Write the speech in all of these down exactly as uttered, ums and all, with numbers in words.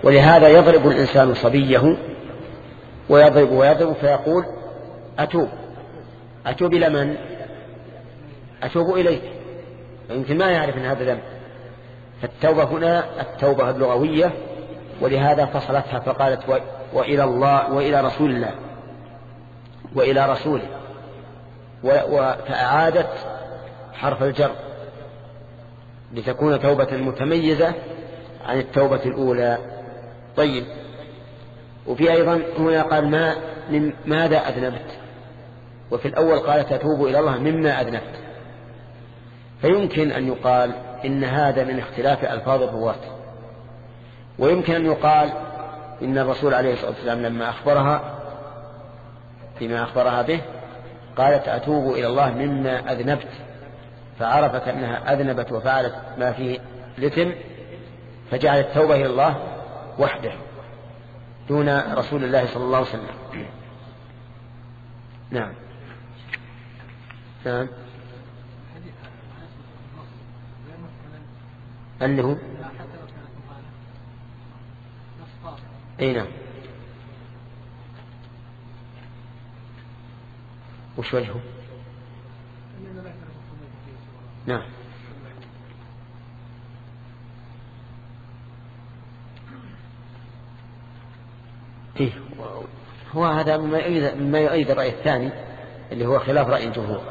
ولهذا يضرب الإنسان صبيه ويضرب ويضرب فيقول أتوب أتوب إلى من؟ أتوب إليك، يمكن ما يعرف أن هذا ذنب. فالتوبة هنا التوبة اللغوية، ولهذا فصلتها فقالت وإلى الله وإلى رسول الله وإلى رسوله، فأعادت حرف الجر لتكون توبة متميزة عن التوبة الأولى. طيب، وفي أيضا هنا قال ما من ماذا أذنبت، وفي الأول قال تتوب إلى الله مما أذنبت، فيمكن أن يقال إن هذا من اختلاف ألفاظ الرواة، ويمكن أن يقال إن الرسول عليه الصلاة والسلام لما أخبرها فيما أخبرها به قالت أتوب إلى الله مما أذنبت، فعرفت أنها أذنبت وفعلت ما فيه لثم، فجعلت التوبة إلى الله وحده دون رسول الله صلى الله عليه وسلم. نعم نعم أنه أي نعم. وش وجهه؟ نعم إيه، هو هذا مما يؤيد الرأي الثاني اللي هو خلاف رأي الجمهور.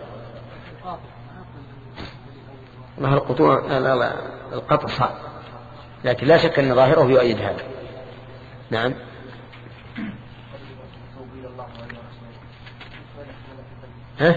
ما القطوع القطع صعب، لكن لا شك أن ظاهره يؤيد هذا. نعم ها؟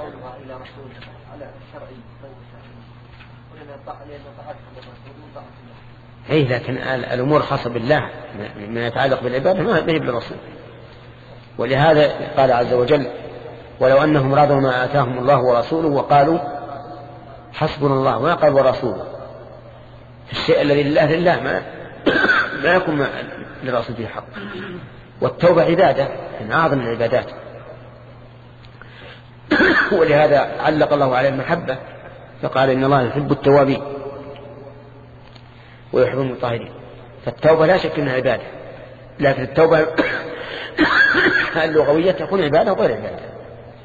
أي لكن الأمور خاصة بالله ما يتعلق بالعبادة ما هي بالرسول، ولهذا قال عز وجل ولو أنهم رضوا ما آتاهم الله ورسوله وقالوا حسبنا الله، وما قال ورسوله. الشيء الذي لله لله ما, ما يكون للرسول فيه حق. والتوبة عبادة من أعظم العبادات، ولهذا علق الله عليه المحبة فقال إن الله يحب التوابين ويحب المطهرين. فالتوبة لا شك أنها عبادة، لكن التوبة اللغوية تكون عبادة وغير عبادة.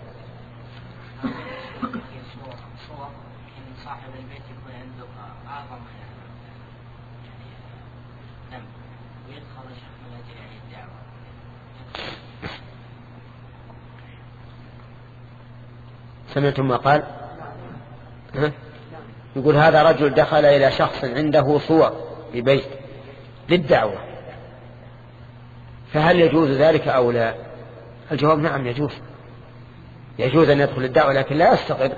سمعتم ما قال؟ ها؟ يقول هذا رجل دخل إلى شخص عنده صور في بيت للدعوة، فهل يجوز ذلك أو لا؟ الجواب نعم يجوز، يجوز أن يدخل الدعوة، لكن لا يستقر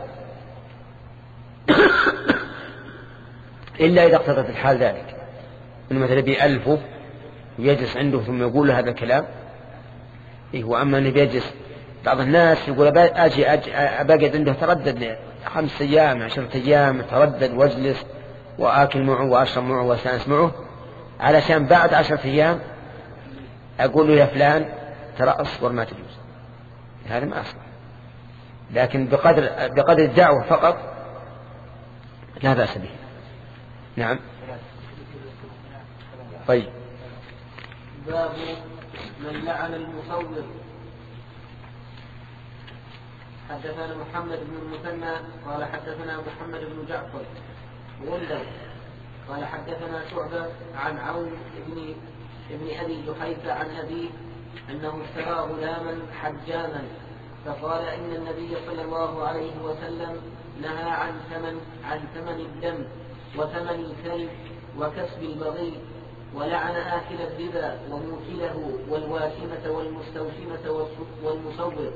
إلا إذا اقتضت الحال ذلك، إنه مثلا بألفه ويجلس عنده ثم يقول له هذا الكلام. إيه، وأما أنه بيجلس بعض الناس يقول أجي أبقى عنده تردد خمس أيام عشرة أيام تردد واجلس وآكل معه وأشرب معه وأستانس معه علشان بعد عشرة أيام أقول له يا فلان ترى أصبر ما تجوز، هذا ما أصبر. لكن بقدر بقدر الدعوة فقط لا بأس به. نعم. طيب، باب من لعن المصور. حدثنا محمد بن المثنى قال حدثنا محمد بن جعفر غندر قال حدثنا شعبة عن عون بن ابن أبي جحيفة عن أبيه أنه اشترى غلاما حجاما، فقال إن النبي صلى الله عليه وسلم نهى عن ثمن عن ثمن الدم وثمن الكلب وكسب البغي، ولعن آكل الربا وموكله والواشمة والمستوشمة والمصور.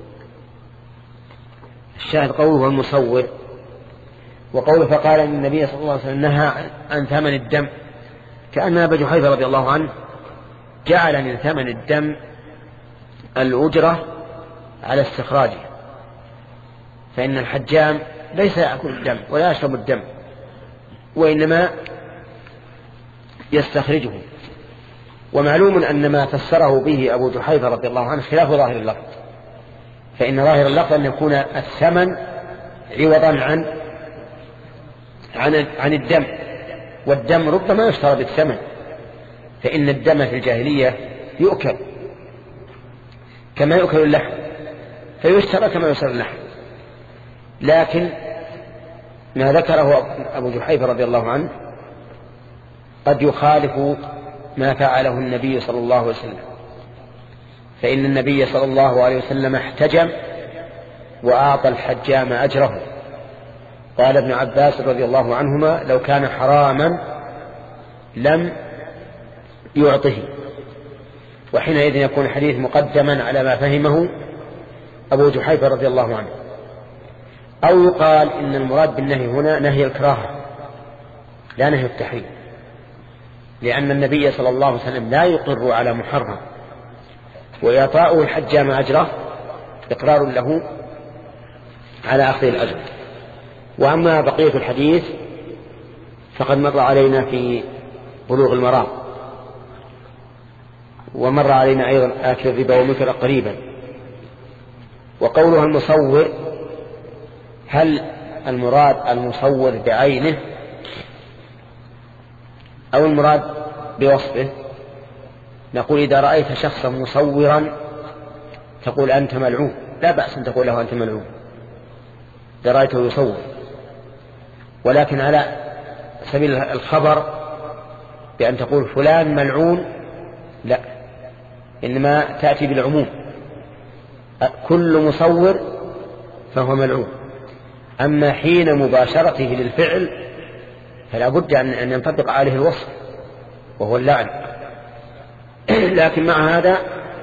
الشاهد قوله والمصور، وقوله فقال إن النبي صلى الله عليه وسلم نهى عن ثمن الدم، كأن أبا جحيفة رضي الله عنه جعل من ثمن الدم الأجرة على استخراجه، فإن الحجام ليس يأكل الدم ولا يشرب الدم، وإنما يستخرجه. ومعلوم أن ما فسره به أبو جحيفة رضي الله عنه خلاف ظاهر اللفظ، فإن ظاهر اللفظ أن يكون الثمن عوضا عن عن عن الدم، والدم ربما يشترى بالثمن، فإن الدم في الجاهلية يؤكل كما يؤكل اللحم، فيشترى كما يشترى اللحم. لكن ما ذكره أبو جحيفة رضي الله عنه قد يخالف ما فعله النبي صلى الله عليه وسلم، فإن النبي صلى الله عليه وسلم احتجم وأعطى الحجام أجره. قال ابن عباس رضي الله عنهما: لو كان حراما لم يعطه. وحينئذ يكون الحديث مقدما على ما فهمه أبو جحيفة رضي الله عنه. أو يقال إن المراد بالنهي هنا نهي الكراهة لا نهي التحريم، لأن النبي صلى الله عليه وسلم لا يقر على محرم، وإعطاؤه الحجام أجره إقرار له على أخذ الأجر. وأما بقية الحديث فقد مر علينا في بلوغ المرام، ومر علينا أيضا آكل الربا ومثل قريبا. وقولها المصور، هل المراد المصور بعينه أو المراد بوصفه؟ نقول إذا رأيت شخصا مصورا تقول أنت ملعون، لا بأس أن تقول له أنت ملعون إذا رأيته يصور، ولكن على سبيل الخبر بأن تقول فلان ملعون لا، إنما تأتي بالعموم، كل مصور فهو ملعون. أما حين مباشرته للفعل فلا بد أن ينطبق عليه الوصف وهو اللعن. لكن مع هذا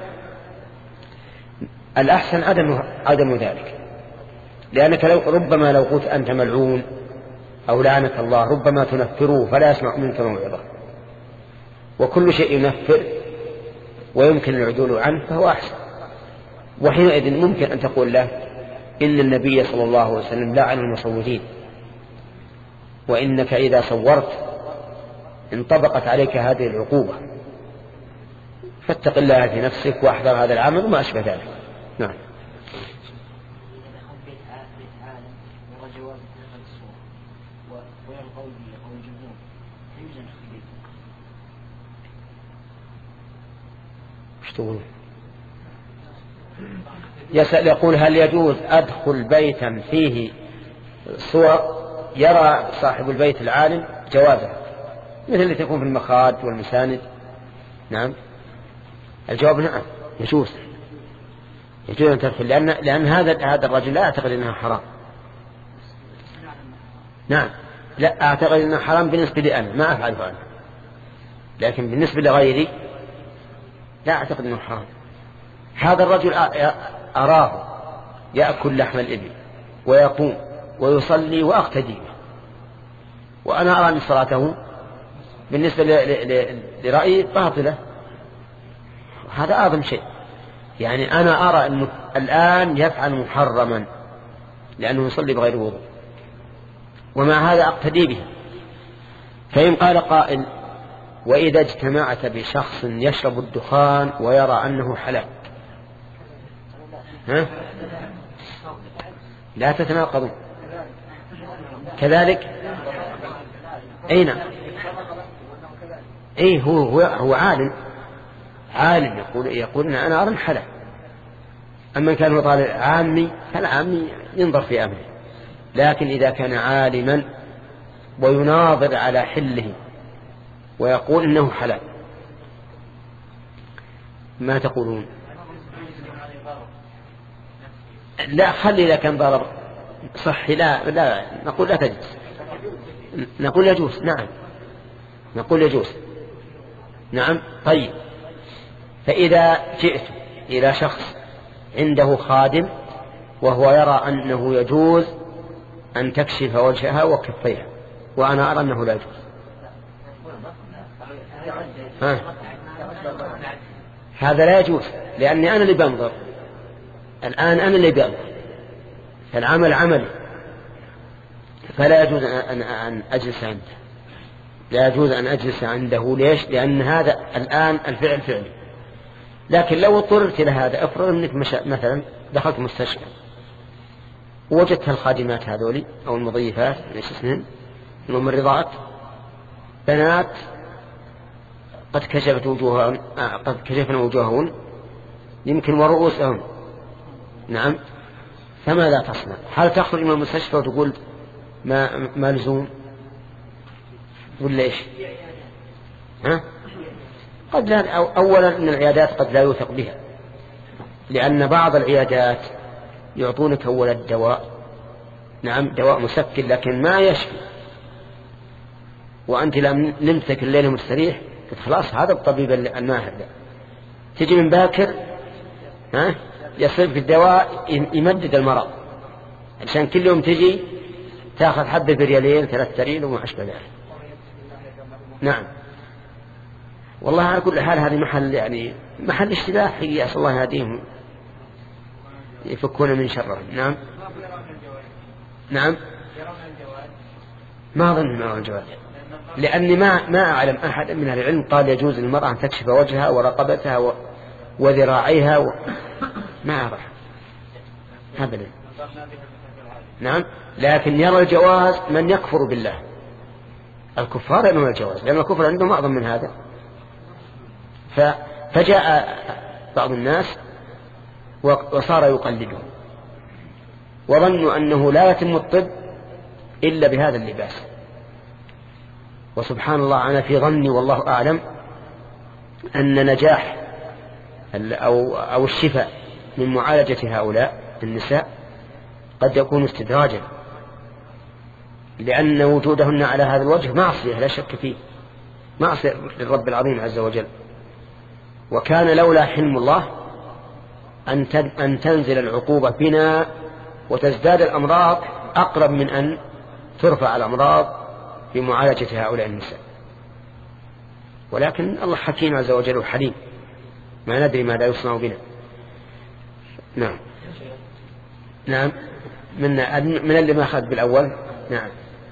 الأحسن عدم عدم ذلك، لأنك لو ربما لو قلت أنت ملعون أو لعنك الله ربما تنفره فلا يسمع منك موعظة، وكل شيء ينفر ويمكن العدول عنه فهو أحسن. وحينئذ ممكن أن تقول له إن النبي صلى الله عليه وسلم لعن المصورين، وإنك إذا صورت انطبقت عليك هذه العقوبة، فاتق الله في نفسك واحذر هذا العمل وما أشبه ذلك. نعم. يسأل يقول: هل يجوز أدخل بيتا فيه صور يرى صاحب البيت العالم جوازها مثل اللي تكون في المخاد والمساند؟ نعم، الجواب نعم، يجوز يجوز أن تدخل، لأن, لأن هذا هذا الرجل لا أعتقد أنها حرام. نعم، لا أعتقد أنها حرام بالنسبة لي أنا، ما أفعله أنا، لكن بالنسبة لغيري لا أعتقد أنه حرام. هذا الرجل أراه يأكل لحم الإبل ويقوم ويصلي وأقتدي به، وأنا أرى أن صلاته بالنسبة لرأيي باطلة. هذا أعظم شيء، يعني أنا أرى أنه الآن يفعل محرما لأنه يصلي بغير وضوء، ومع هذا أقتدي به. فإن قال قائل: وإذا اجتمعت بشخص يشرب الدخان ويرى أنه حلال، ها؟ لا تتناقضوا كذلك. أين أي هو هو, هو عالم عالم يقول يقول إن أنا أرى حلال. أما كان هو طالب عامي فالعامي ينظر في أمره، لكن إذا كان عالما ويناظر على حله ويقول إنه حلال، ما تقولون؟ لا، خلي إذا كان ضرر صحي لا لا نقول لا تجوز، نقول يجوز. نعم، نقول يجوز. نعم. طيب، فإذا جئت إلى شخص عنده خادم وهو يرى أنه يجوز أن تكشف وجهها وكفيها، وأنا أرى أنه لا يجوز، ها؟ هذا لا يجوز، لأني أنا اللي بنظر الآن، أنا اللي بنظر، فالعمل عملي، فلا يجوز أن أن أجلس عنده، لا يجوز أن أجلس عنده. ليش؟ لأن هذا الآن الفعل فعلي. لكن لو اضطررت إلى هذا، افرض أنك مثلا دخلت مستشفى ووجدت الخادمات هذولي أو المضيفات ليش اسمهن الممرضات بنات قد كشفت وجوههن قد كشفنا وجوههن يمكن ورؤوسهن. نعم. فماذا تصنع؟ هل تخرج من المستشفى وتقول ما ما لزوم ولا ايش؟ ها؟ قد لا. اولا ان العيادات قد لا يوثق بها، لان بعض العيادات يعطونك اول الدواء، نعم دواء مسكن لكن ما يشفي، وانت لم نمسك الليل مستريح خلاص هذا الطبيب الماهر ده. تجي من باكر ها يصرف الدواء يمدد المرض، عشان كل يوم تجي تاخذ حبة بريالين ثلاثة ريال وما أشبه ذلك. نعم. والله على كل حال هذه محل يعني محل اشتباه حقيقي، أسأل الله يهديهم يفكون من شرهم. نعم. نعم. ما أظن ما هو الجواز، لأني ما ما أعلم أحد من العلم قال يجوز للمرأة أن تكشف وجهها ورقبتها و... وذراعيها و... ما أعرف أبدا. نعم. لكن يرى الجواز من يكفر بالله، الكفار يرون الجواز لأن الكفر عندهم أعظم من هذا. ف... فجاء بعض الناس وصار يقلدهم وظنوا أنه لا يتم الطب إلا بهذا اللباس. وسبحان الله أنا في ظني والله أعلم أن نجاح أو, أو الشفاء من معالجة هؤلاء النساء قد يكون استدراجا، لأن وجودهن على هذا الوجه معصية لا شك فيه، معصية للرب العظيم عز وجل. وكان لولا حلم الله أن تنزل العقوبة بنا وتزداد الأمراض أقرب من أن ترفع الأمراض بمعالجة هؤلاء النساء. ولكن الله حكيم عز وجل وحليم، ما ندري ماذا يصنع بنا. نعم. نعم. من من اللي ما أخذ بالأول. نعم.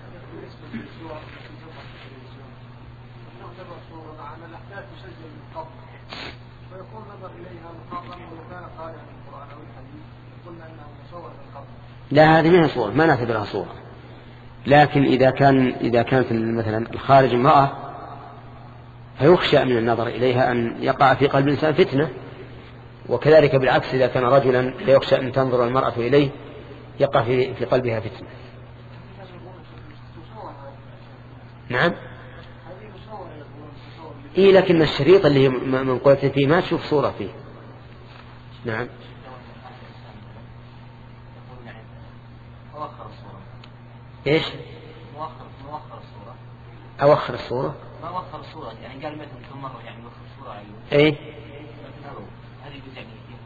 لا هذه ما هي صورة، ما نعتبرها صورة. لكن إذا كان إذا كانت مثلا الخارج امرأة فيخشى من النظر إليها أن يقع في قلب الإنسان فتنة، وكذلك بالعكس إذا كان رجلا فيخشى أن تنظر المرأة إليه يقع في في قلبها فتنة. نعم. إيه لكن الشريط اللي من قلت فيه ما تشوف صورة فيه. نعم. إيش؟ مؤخر مؤخر الصورة. أوخر الصورة. ما وخر الصورة يعني قال مثلا كم مرة يعني وخر الصورة يعني. إيه. هذه يعني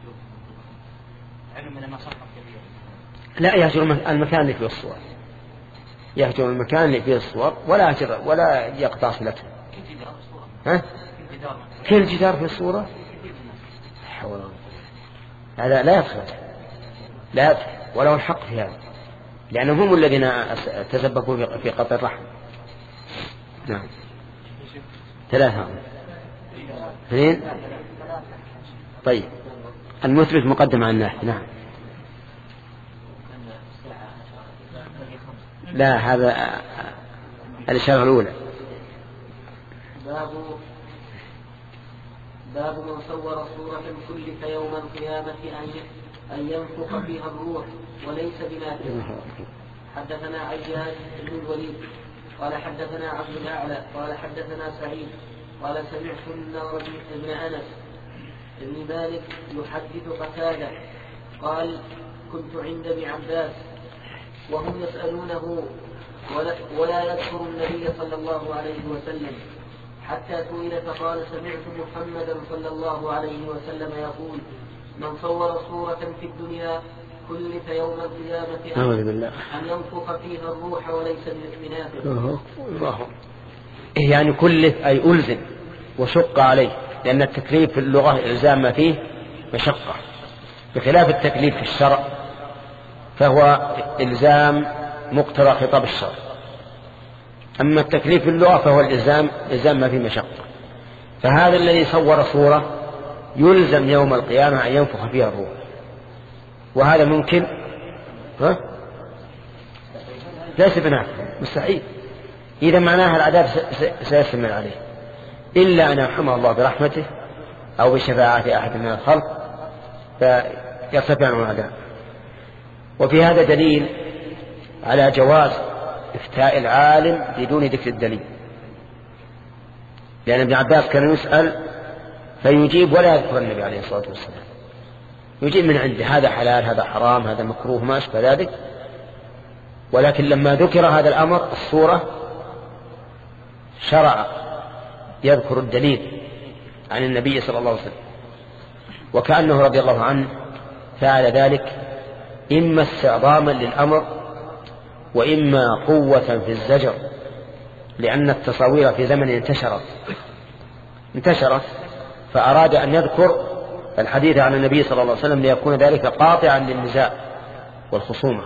علم من ما صح كبير. لا يهجر المكان اللي فيه الصور، يهجر المكان اللي فيه الصور ولا يهجر ولا يقطع صلته. كل جدار الصورة. ها؟ كل جدار. كل جدار في الصورة. حول الله. هذا لا يدخل لا يدخل وله الحق في هذا، لأنهم هم الذين تسببوا في قطع الرحم. نعم. ثلاثة. اثنين. طيب المثبت مقدم عن النافي. نعم. لا هذا الإشارة الأولى. باب باب من صور صورة كلف يوم القيامة أن أن ينفخ فيها الروح وليس بنافخ. حدثنا عياش بن الوليد قال حدثنا عبد الأعلى قال حدثنا سعيد قال سمعت النضر بن أنس بن مالك يحدث قتادة قال كنت عند ابن عباس وهم يسألونه ولا, ولا يذكر النبي صلى الله عليه وسلم حتى سئل فقال سمعت محمدا صلى الله عليه وسلم يقول من صور صورة في الدنيا كلف يوم القيامة أن ينفخ فيها الروح وليس بنافخ. يعني كلف أي ألزم وشق عليه، لأن التكليف في اللغة إلزام ما فيه مشقة، بخلاف التكليف في الشرع فهو إلزام مقتضى خطاب الشرع. أما التكليف في اللغة فهو الإلزام إلزام ما فيه مشقة. فهذا الذي صور صورة يلزم يوم القيامة أن ينفخ فيها الروح، وهذا ممكن ها؟ ليس بنافع مستحيل. إذا معناها العذاب سيستمر عليه. إلا أن يرحمه الله برحمته أو بشفاعة أحد من الخلق فيرتفع عنه العذاب. وفي هذا دليل على جواز إفتاء العالم بدون ذكر الدليل، لأن ابن عباس كان يسأل فيجيب ولا يذكر النبي عليه الصلاة والسلام، يجيب من عنده هذا حلال هذا حرام هذا مكروه ما أشبه ذلك، ولكن لما ذكر هذا الأمر الصورة شرع يذكر الدليل عن النبي صلى الله عليه وسلم، وكأنه رضي الله عنه فعل ذلك إما استعظاما للأمر وإما قوة في الزجر، لأن التصاوير في زمن انتشرت انتشرت فأراد أن يذكر الحديث عن النبي صلى الله عليه وسلم ليكون ذلك قاطعا للنزاع والخصومة،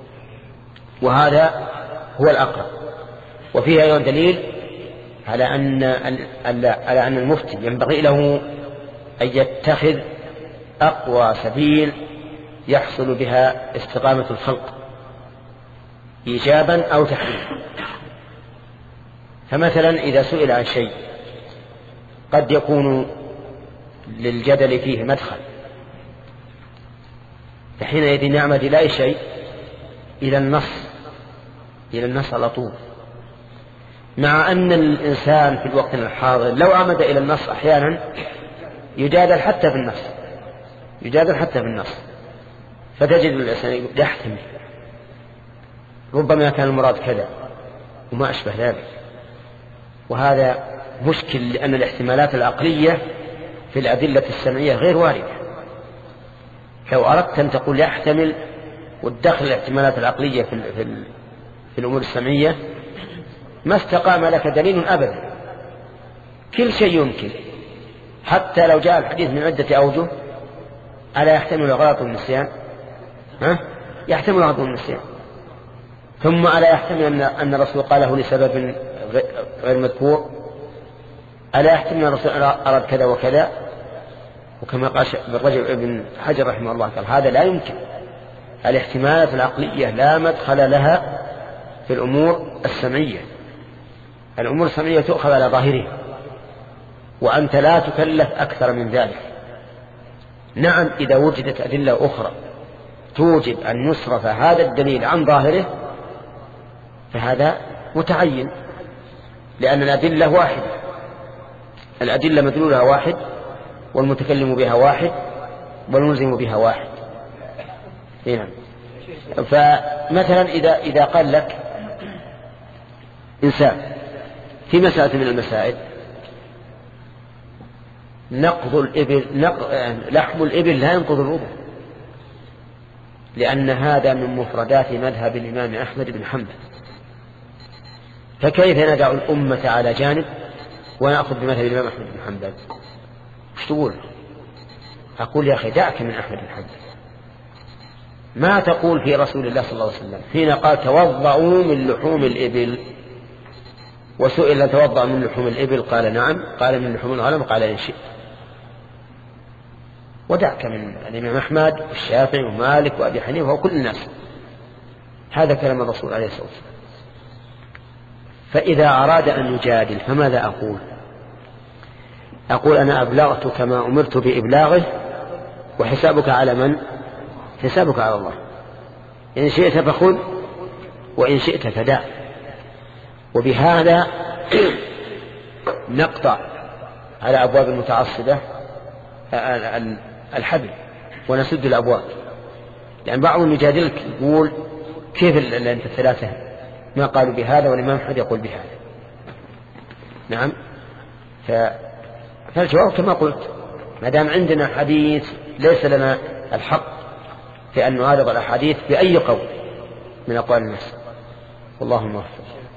وهذا هو الأقرب. وفيه أيضا دليل على أن على أن المفتي ينبغي له أن يتخذ أقوى سبيل يحصل بها استقامة الخلق إيجابا أو تحريما. فمثلا إذا سئل عن شيء قد يكون للجدل فيه مدخل، فحينئذ يعمد إلى أي شيء؟ إلى النص إلى النص على طول، مع أن الإنسان في الوقت الحاضر لو عمد إلى النص أحيانا يجادل حتى في النص يجادل حتى في النص فتجد الإنسان يحتمل ربما كان المراد كذا وما أشبه ذلك، وهذا مشكل لأن الاحتمالات العقلية في الأدلة السمعية غير واردة. لو أردت أن تقول يحتمل وتدخل الاحتمالات العقلية في, في, في الأمور السمعية ما استقام لك دليل أبدا، كل شيء يمكن، حتى لو جاء الحديث من عدة أوجه ألا يحتمل غلط النسيان؟ ها؟ يحتمل غلط النسيان. ثم ألا يحتمل أن, أن الرسول قاله لسبب غير مذكور؟ ألا يحتمل أن الرسول أراد كذا وكذا؟ وكما قال بالرجل ابن حجر رحمه الله قال هذا لا يمكن. الاحتمالات العقلية لا مدخل لها في الأمور السمعية، الأمور السمعية تؤخذ على ظاهرها وأنت لا تكلف أكثر من ذلك. نعم إذا وجدت أدلة أخرى توجب أن يصرف هذا الدليل عن ظاهره فهذا متعين، لأن الأدلة واحدة، الأدلة مدلولها واحد والمتكلم بها واحد والملزم بها واحد. نعم. فمثلا إذا, إذا قال لك إنسان في مسألة من المسائل نقض الإبل نق... لحم الإبل لا ينقض الوضوء، لأن هذا من مفردات مذهب الإمام أحمد بن حنبل، فكيف ندع الأمة على جانب ونأخذ بمذهب الإمام أحمد بن حنبل؟ وش تقول؟ أقول يا أخي دعك من أحمد بن حنبل، ما تقول في رسول الله صلى الله عليه وسلم حين قال توضؤوا من لحوم الإبل، وسئل توضأ من لحوم الإبل قال نعم، قال من لحوم الغنم قال إن شئت. ودعك من الإمام أحمد والشافعي ومالك وأبي حنيفة وكل الناس، هذا كلام الرسول عليه الصلاة والسلام. فإذا أراد أن يجادل فماذا أقول؟ أقول أنا أبلغت كما أمرت بإبلاغه وحسابك على من؟ حسابك على الله، إن شئت فخذ وإن شئت فدع. وبهذا نقطع على أبواب المتعصبة الحبل ونسد الأبواب، لأن بعضهم يجادلك يقول كيف أنت الثلاثة ما قالوا بهذا والإمام أحمد يقول بهذا؟ نعم. فالجواب كما قلت، ما دام عندنا حديث ليس لنا الحق في أن نعارض الأحاديث بأي قول من أقوال الناس. والله موفق.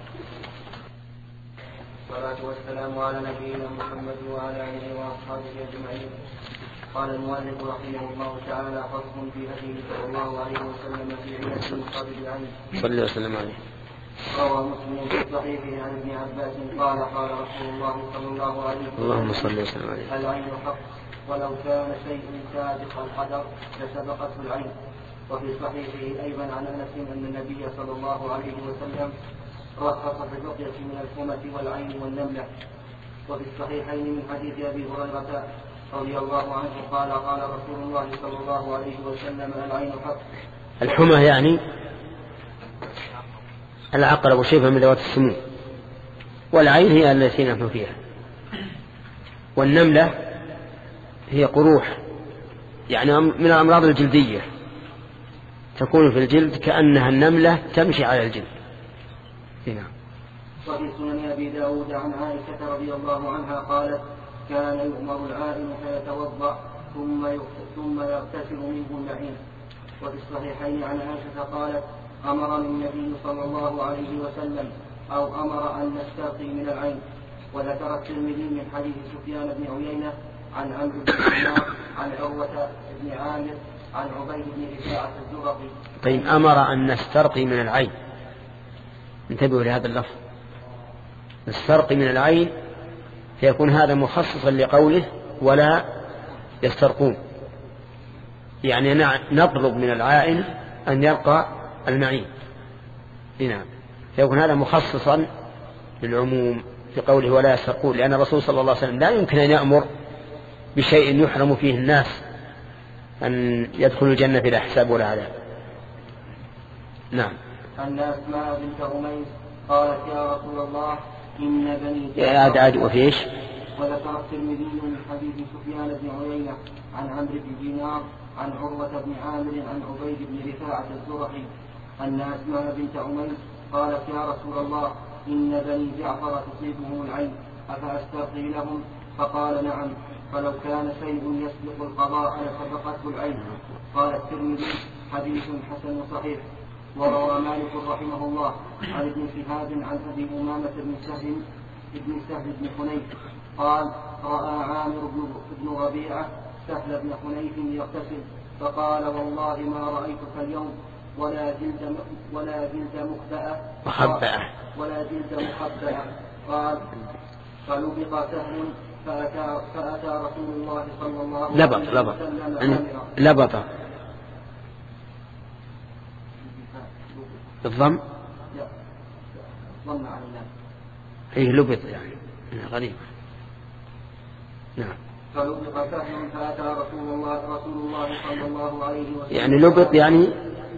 والصلاة والسلام على نبينا محمد وعلى آله وأصحابه أجمعين. قال المؤلف رحمه الله تعالى فصل في هديه صلى الله عليه وسلم في علة مقابل العين. صلى وسلم عليه. روى مسلم في صحيحه عن ابن عباس قال قال رسول الله صلى الله عليه وسلم اللهم صل وسلم عليه العين حق ولو كان شيء سابق القدر لسبقته العين. وفي صحيحه أيضا عن أنس أن النبي صلى الله عليه وسلم رخص في الرقية من الحمة والعين والنملة. وفي الصحيحين من حديث أبي هريرة رضي الله عنه قال قال رسول الله صلى الله عليه وسلم العين حق. الحمى يعني العقرب وشبه من ذوات السموم، والعين هي التي نحن فيها. والنملة هي قروح يعني من الأمراض الجلدية تكون في الجلد كأنها النملة تمشي على الجلد. هنا وفي سنن أبي داود عن عائشة رضي الله عنها قالت كان يؤمر العائن فيتوضأ ثم ثم يغتسل منه اللعين. وفي الصحيحين عن عائشة قالت أمرني النبي صلى الله عليه وسلم أو أمر أن نسترقي من العين. وذكر الترمذي من حديث سفيان بن عيينة عن عمرو بن دينار عن عروة بن عامر عن عبيد بن رفاعة الزرقي. طيب أمر أن نسترقي من العين، انتبهوا لهذا اللفظ، نسترقي من العين، فيكون هذا مخصصا لقوله ولا يسترقون، يعني نطلب من العائن أن يرقى المعين. نعم، فيكون هذا مخصصا للعموم في قوله ولا يسترقون، لأن الرسول صلى الله عليه وسلم لا يمكن أن يأمر بشيء يحرم فيه الناس أن يدخلوا الجنة بلا حساب ولا عذاب. نعم. أن أسماء بنت أميس قالت يا رسول الله إن بني يا عاد عاد وفيش. وذكر الترمذي من حديث سفيان بن عيينة عن عمرو بن دينار عن عروة بن عامر عن عبيد بن رفاعة الزرقي أن أسماء بنت أميس قالت يا رسول الله إن بني جعفر تصيبهم العين أفأسترقي لهم؟ فقال نعم، فلو كان شيء يسبق القضاء لسبقته العين. قال الترمذي حديث حسن صحيح. وروى مالك رحمه الله عن ابن شهاب عن أبي أمامة بن سهل بن سهل بن حنيف قال رأى عامر بن ربيعة سهل بن حنيف يغتسل فقال والله ما رأيتك اليوم ولا جلد ولا جلد مخبأة مخبأة ولا جلد مخبأة. قال فلبق سهل فأتى, فأتى رسول الله صلى الله عليه وسلم لبط لبط لبط الضم ضم على الله ايه لبط يعني غريب. نعم. فلبق سهل فأتى رسول الله رسول الله صلى الله عليه وسلم يعني لبط يعني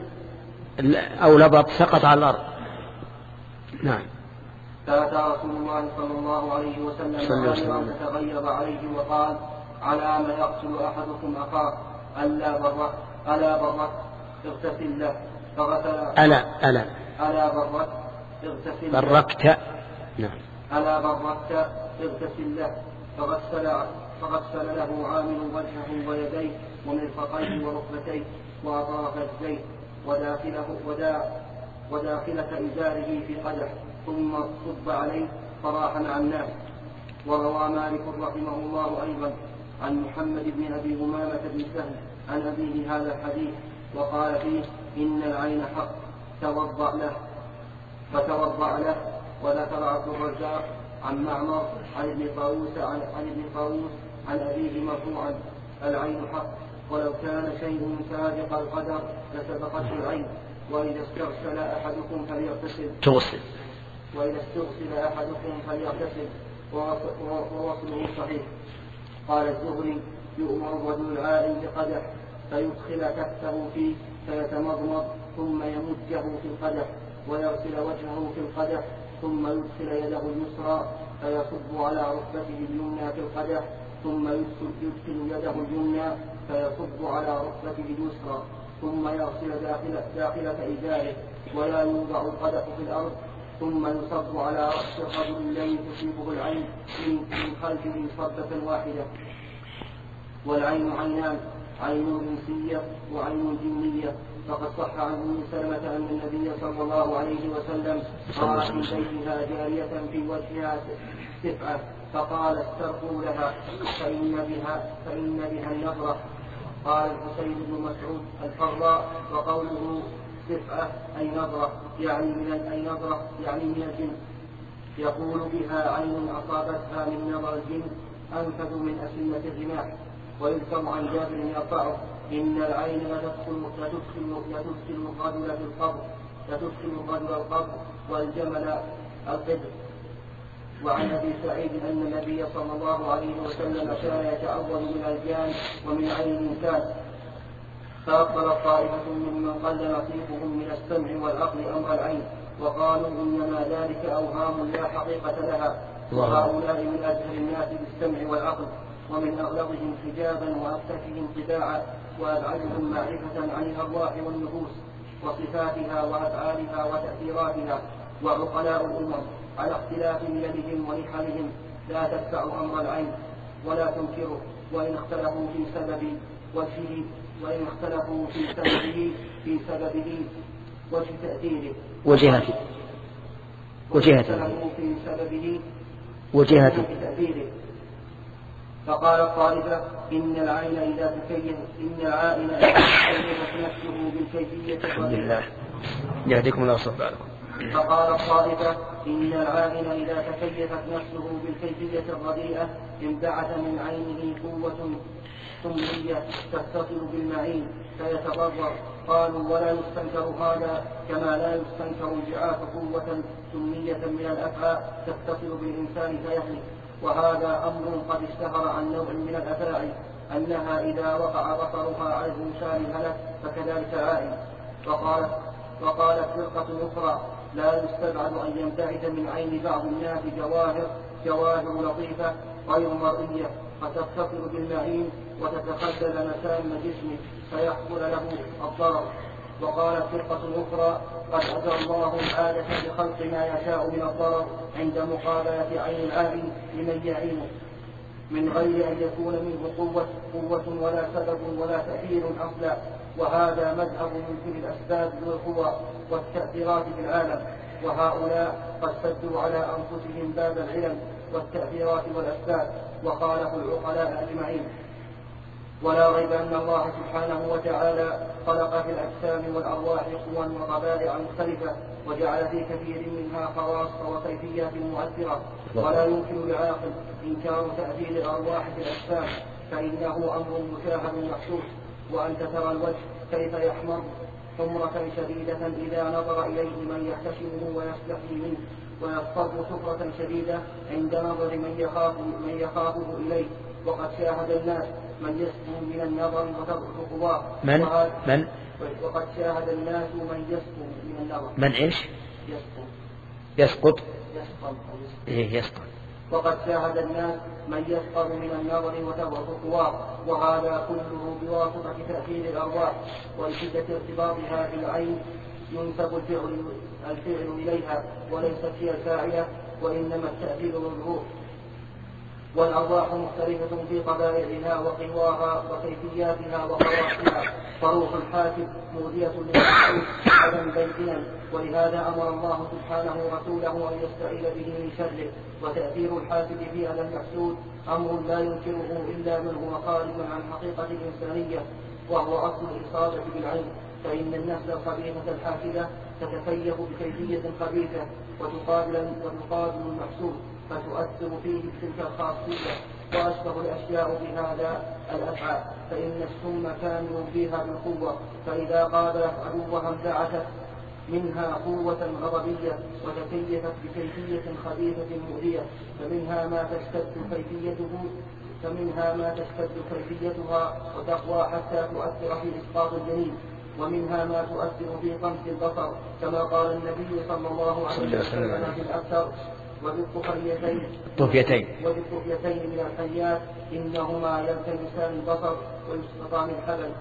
أو لبط سقط على الأرض. نعم. فأتى رسول الله صلى الله عليه وسلم فتغيظ عليه وقال على ما يقتل أحدكم أخاه ألا برك ألا برك اغتسل له فغسل ألا ألا ألا برك اغتسل بركت. نعم. ألا بركت اغتسل له فغسل فغسل له عامل وجهه ويديه ومرفقيه وركبتيه وأطراف رجليه وداخله ودا وداخلة إزاره في قدح ثم صب عليه فراح مع الناس. وروى مالك رحمه الله أيضا عن محمد بن أبي أمامة بن سهل عن أبيه هذا الحديث وقال فيه إن العين حق توضأ له فتوضأ له. وذكر عبد الرزاق عن معمر عن ابن طاووس عن, عن ابن طاووس عن أبيه مرفوعا العين حق ولو كان شيء سابق القدر لسبقته العين. وإذا استغسل أحدكم فليغتسل تغسل وإذا استغسل أحدكم فليغتسل ووصله صحيح. قال الزهري يؤمر الرجل العائن بقدح فيدخل كفه فيه فيتمضمض ثم يمجه في القدح ويغسل وجهه في القدح ثم يدخل يده اليسرى فيصب على ركبته اليمنى في القدح ثم يدخل يده اليمنى فيصب على ركبته اليسرى ثم يغسل داخل داخلة إزاره ولا يوضع القدح في الأرض ثم يصب على رأس الرجل الذي تصيبه العين من خلفه صبة واحدة. والعين عينان عين إنسية وعين جنية. فقد صح عن أم سلمة أن النبي صلى الله عليه وسلم رأى في بيتها جارية في وجهها سفعة فقال استرقوا لها فإن بها, فإن بها النظرة. قال الحسين بن مسعود الفراء وقوله سفعة أي نظرة يعني من أي نظرة يعني من الجن يقول بها عين أصابتها من نظر الجن أنفذ من أسنة الرماح. ويذكر عن جابر يرفعه إن العين لتدخل لتدخل الرجل في القبر لتدخل الرجل القبر والجمل القدر. وعن أبي سعيد أن النبي صلى الله عليه وسلم كان يتعوذ من الجان ومن عين الإنسان. فأقبل طائفة ممن قل نصيبهم من السمع والعقل أمر العين وقالوا إنما ذلك أوهام لا حقيقة لها، وهؤلاء من أجهل الناس بالسمع والعقل ومن أغلظهم حجابا وأفتكهم طباعا وأبعدهم معرفة عن الأرواح والنفوس وصفاتها وأفعالها وتأثيراتها، وعقلاء الأمم على اختلاف مللهم ونحلهم لا تدفع أمر العين ولا تنكره، وإن اختلفوا في سبب وجهه وإن اختلفوا في سببه في سببه وجه تأثيره وجهته وجهته في سببه وجهته تأثيره. فقال الطائفة إن العين إذا تكيف إن العائن إذا تكيفت نفسه بالكيفية الحمد لله يهديكم الله ويصلح بالكم. فقال الطائفة إن العائن إذا تكيفت نفسه بالكيفية الرديئة انبعث من عينه قوة سمية تتصل بالمعين فيتضرر. قالوا ولا يستنكر هذا كما لا يستنكر انبعاث قوة سمية من الأفعى تتصل بالإنسان فيهلك، وهذا أمر قد اشتهر عن نوع من الأفاعي أنها إذا وقع بصرها على الإنسان هلك فكذلك العائن. وقالت وقالت فرقة أخرى لا يستبعد أن ينبعث من عين بعض الناس جواهر جواهر لطيفة غير مرئية فتتصل بالمعين وتتخلل مسام جسمه فيحصل له الضرر. وقالت فرقة أخرى قد أتى الله العادة بخلق ما يشاء من الضرر عند مقابلة عين العائن لمن يعينه من غير أن يكون منه قوة, قوة ولا سبب ولا تأثير أصلا. وهذا مذهب من الأسباب والقوى والتأثيرات في العالم، وهؤلاء قد سدوا على أنفسهم باب العلم والتأثيرات والأسباب وخالفوا العقلاء أجمعين. ولا ريب أن الله سبحانه وتعالى خلق في الأجسام والأرواح قوى وطبائع مختلفة وجعل في كثير منها خواص وكيفيات مؤثرة، ولا يمكن لعاقل إنكار تأثير الأرواح في الأجسام فإنه أمر مشاهد محسوس. وأنت ترى الوجه كيف يحمر حمرة شديدة إذا نظر إليه من يحتشمه ويستحي منه، ويصفر صفرة شديدة عند نظر من يخاف من يخافه إليه. وقد شاهد الناس من يسكن من النظر وتضعف قواه من من وقد شاهد الناس من يسكن من النظر من إيش يسقط يسقط يسقط إيه يسقط وقد شاهد الناس من يسقط من النظر وتضعف قواه، وهذا كله بواسطة تأثير الأرواح ولشدة ارتباطها بالعين ينسب الفعل الفعل إليها وليست هي الفاعلة، وإنما التأثير بالروح. والأرواح مختلفة في طبائعها وقواها وكيفياتها وخواصها، فروح الحاسب مودية للمحسوس عدم بينا، ولهذا أمر الله سبحانه رسوله أن يستعيذ به من شره. وتأثير الحاسب في هذا المحسوس أمر لا ينكره إلا من هو خارج عن حقيقة الإنسانية، وهو أصل الإصابة بالعين. فإن النفس الخبيثة الحاسدة تتكيف بكيفية خبيثة وتقابل وتقابل المحسوس فتؤثر فيه تلك الخاصية. وأشبه الأشياء بهذا الأفعى فإن السم كامل فيها بالقوة، فإذا قابلت عدوها انبعثت منها قوة غضبية وتكيفت بكيفية خبيثة مؤذية، فمنها ما تشتد كيفيته فمنها ما تشتد كيفيتها وتقوى حتى تؤثر في إسقاط الجنين، ومنها ما تؤثر في طمس البصر كما قال النبي صلى الله عليه وسلم في الأكثر وبالطفيتين وبالطفيتين من الحيات إنهما يلتمسان البصر ويسقطان الحبل.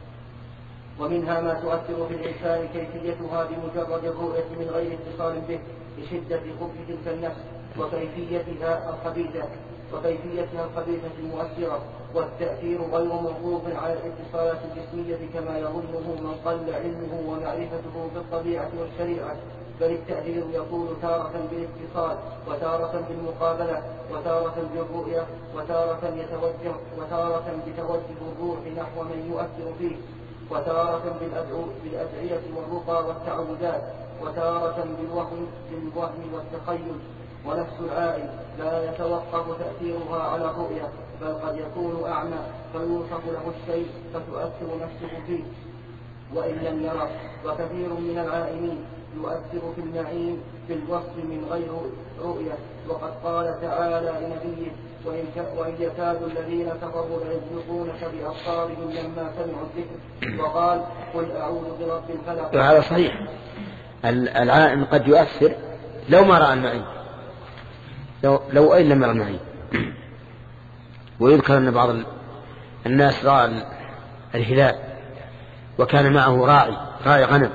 ومنها ما تؤثر في الإنسان كيفيتها بمجرد الرؤية من غير اتصال به لشدة خبث تلك النفس وكيفيتها الخبيثة وكيفيتها الخبيثة المؤثرة. والتأثير غير موقوف على الاتصالات الجسمية كما يظنه من قل علمه ومعرفته بالطبيعة والشريعة، بل التأثير يكون تارة بالاتصال وتارة بالمقابلة وتارة بالرؤية وتارة يتوجه وتارة بتوجه الروح نحو من يؤثر فيه، وتارة بالأدعية والرقى والتعوذات، وتارة بالوهم بالوهم والتخيل. ونفس العائل لا يتوقف تأثيرها على الرؤية، بل قد يكون أعمى فيوصف له الشيء فتؤثر نفسه فيه وإن لم يرى. وكثير من العائمين يؤثر في النعيم في الوصف من غير رؤية. وقد قال تعالى لنبيه وإن يكاد الذين كفروا ليزلقونك بأبصارهم لما سمعوا الذكر وقال قل أعوذ برب الفلق. هذا صحيح. العائن قد يؤثر لو ما رأى النعيم، لو, لو أين لم يرى النعيم. ويذكر أن بعض الناس رأى الهلال وكان معه راعي راعي غنم،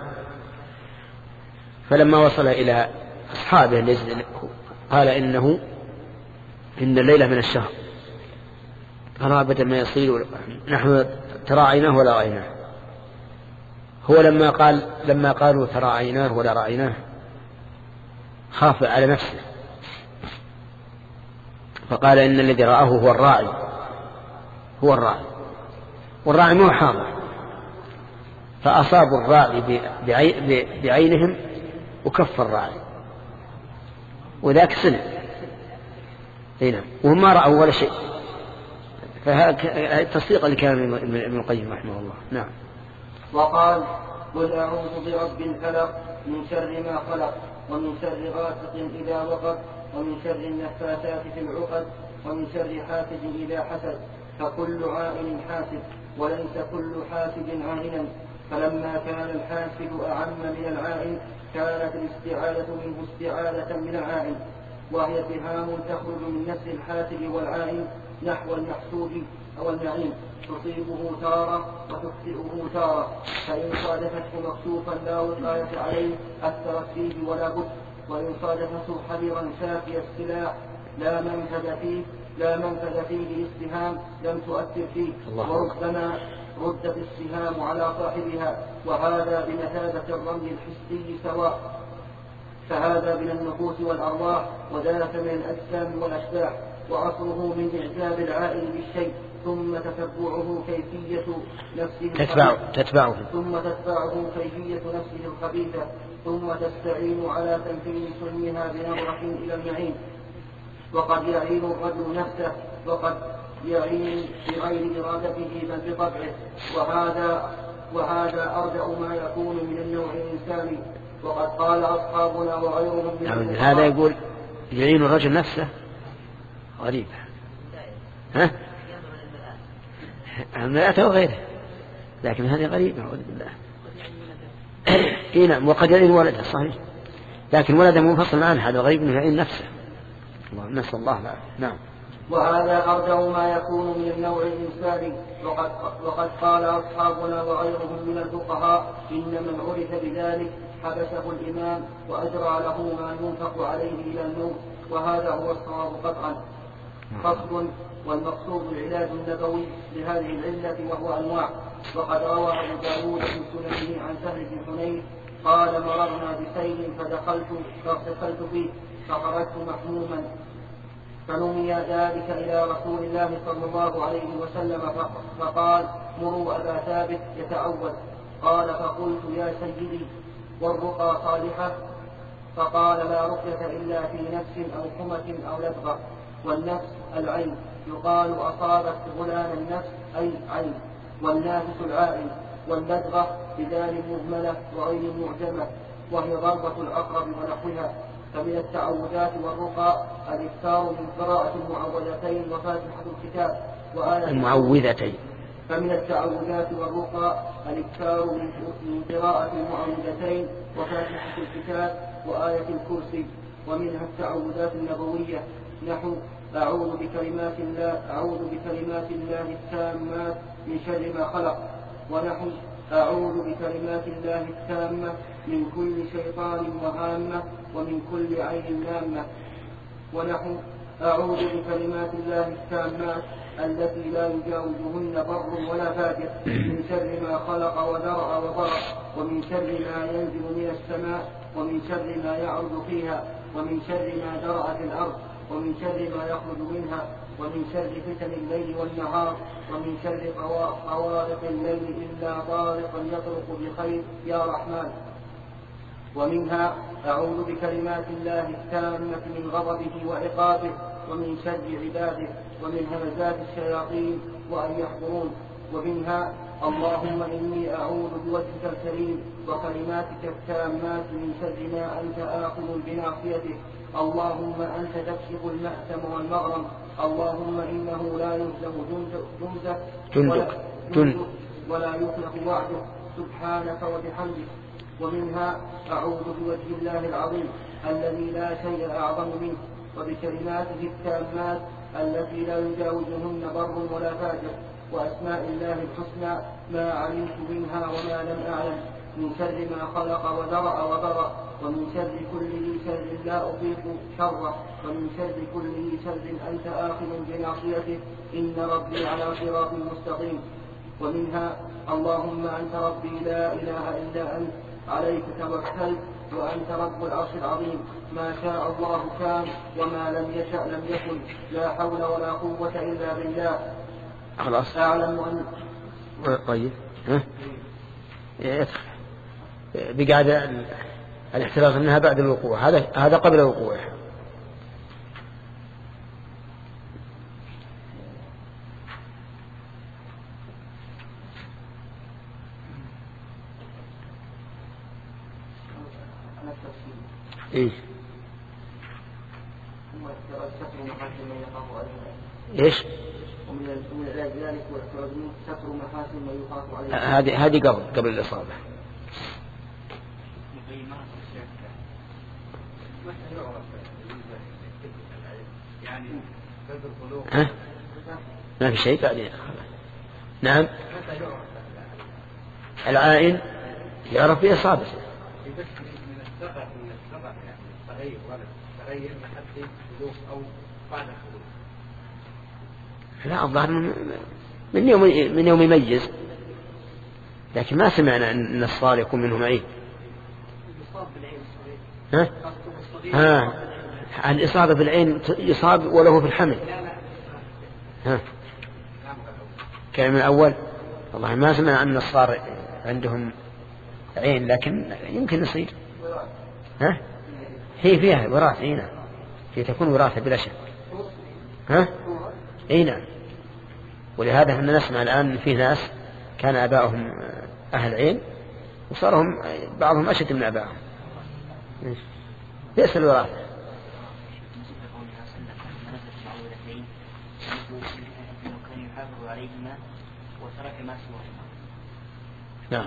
فلما وصل إلى أصحابه قال إنه إن الليلة من الشهر، قال بدل ما يصير نحن تراعيناه ولا رأيناه. هو لما قال لما قالوا تراعيناه ولا رأيناه خاف على نفسه، فقال إن الذي رآه هو الراعي هو الراعي والراعي مو حاضر، فأصابوا الراعي بعينهم وكف الراعي وذاك سنة هنا وهم ما رأوا ولا شيء. فهذا التصديق اللي كان ابن القيم رحمه الله. نعم. وقال قل أعوذ برب الفلق من شر ما خلق ومن شر غاسق إذا وقب ومن شر النفاثات في العقد ومن شر حاسد إذا حسد. فكل عائن حاسد وليس كل حاسد عائنا، فلما كان الحاسد أعم من العائن كانت الاستعاذة منه استعاذة من العائن، وهي اتهام تخرج من نفس الحاسد والعائن نحو المحسود أو النعيم، تصيبه تارة وتخطئه تارة، فإن صادفته مكشوفا لا وقاية عليه أثرت فيه ولا بد، وإن صادفته حذرا شافي السلاح لا منفذ فيه لا منفذ فيه السهام لم تؤثر فيه، وربما ردت السهام على صاحبها، وهذا بمثابة الرمي الحسي سواء، فهذا من النفوس والأرواح وذاك من الأجسام والأشباح، وأصله من إعجاب العائل بالشيء ثم تتبعه كيفية نفسه تتبع تتبعه ثم تتبعه كيفية نفسه الخبيثة ثم تستعين على تنفيذ سلمها بنظرة إلى النعيم. وقد يعين الرجل نفسه وقد يعين بغير إرادته بل بطبعه، وهذا وهذا أرجع ما يكون من النوع الإنساني. وقد قال أصحابنا وغيرهم من هذا يقول يعين الرجل نفسه غريبة، ها المرأة وغيره، لكن هذه غريبة أعوذ بالله. إيه نعم. وقد يعين ولده صحيح، لكن ولده منفصل عنه، هذا غريب أنه يعين نفسه. الله نسأل الله العافية. نعم. وهذا أرجع ما يكون من النوع الإنساني. وقد, وقد قال أصحابنا وغيرهم من الفقهاء إن من عرف بذلك حبسه الإمام وأجرى له ما ينفق عليه إلى الموت، وهذا هو الصواب قطعا. فصل. والمقصود العلاج النبوي لهذه العلة وهو أنواع. وقد روى أبو داود في سننه عن سهل بن حنين قال مررنا بسيل فدخلت فاغتسلت فيه فخرجت محموما، فنمي ذلك إلى رسول الله صلى الله عليه وسلم فقال مروا أبا ثابت يتعوذ. قال فقلت يا سيدي والرقى صالحة؟ فقال لا رقية إلا في نفس أو حمة أو لدغة. والنفس العين، يقال أصابت غلام النفس أي عين، والنافس العائن، واللدغة بدال مهملة وغير معجمة وهي ضربة العقرب ونحوها. فمن التعوذات والرقى الإكثار من قراءة المعوذتين وفاتحة الكتاب وآية المعوذتين. فمن التعوذات والرقى الإكثار من قراءة المعوذتين وفاتحة الكتاب وآية الكرسي. ومنها التعوذات النبوية نحو أعوذ بكلمات الله أعوذ بكلمات الله التامات من شر ما خلق، ونحو أعوذ بكلمات الله التامة من كل شيطان وهامة ومن كل عين لامة، ونحو أعوذ بكلمات الله التامات التي لا يجاوزهن بر ولا فاجر من شر ما خلق وذرأ وضرأ، ومن شر ما ينزل من السماء، ومن شر ما يعرج فيها، ومن شر ما درأ في الأرض، ومن شر ما يخرج منها، ومن شر فتن الليل والنهار، ومن شر طوارق الليل إلا طارقا يطرق بخير يا رحمن. ومنها أعوذ بكلمات الله التامة من غضبه وعقابه ومن شر عباده ومن همزات الشياطين وأن يحضرون. ومنها اللهم إني أعوذ بوجهك الكريم وكلماتك التامات من شر ما أنت آخذ بناصيته. اللهم أنت تكشف المأثم والمغرم. اللهم إنه لا يهزم جندك ولا, جندك ولا يخلق وعدك سبحانك وبحمدك. ومنها أعوذ بوجه الله العظيم الذي لا شيء أعظم منه وبكلماته التامات التي لا يجاوزهن بر ولا فاجر وأسماء الله الحسنى ما علمت منها وما لم أعلم من شر ما خلق وذرأ وبرأ ومن شر كل ذي شر لا أطيق شره ومن شر كل ذي شر أنت آخذ بناصيته إن ربي على صراط مستقيم. ومنها اللهم أنت ربي لا إله إلا أنت عليك توكلت وأنت رب العرش العظيم ما شاء الله كان وما لم يشأ لم يكن لا حول ولا قوة إلا بالله. خلاص أعلم أن طيب ها بقعد الاحتراز منها بعد الوقوع هذا هذا قبل وقوعها. إيه؟ إيش؟ ومن ذلك ستر محاسن ما يخاف عليه. هذه هذه قبل قبل الإصابة. ها؟ ما في شيء بعدين. نعم. العائن يعرف بإصابته. لا الظاهر من يوم من يوم يميز لكن ما سمعنا أن الصار يكون منهم عيب. ها؟ ها الإصابة بالعين يصاب وله في الحمل. ها كان من الأول والله ما سمع أن الصار عندهم عين لكن يمكن يصير. ها هي فيها وراثة هنا هي تكون وراثة بلا شك. ها اي نعم. ولهذا احنا نسمع الآن في ناس كان آباؤهم أهل عين وصاروا هم بعضهم أشد من آبائهم. بئس الوراثة. نعم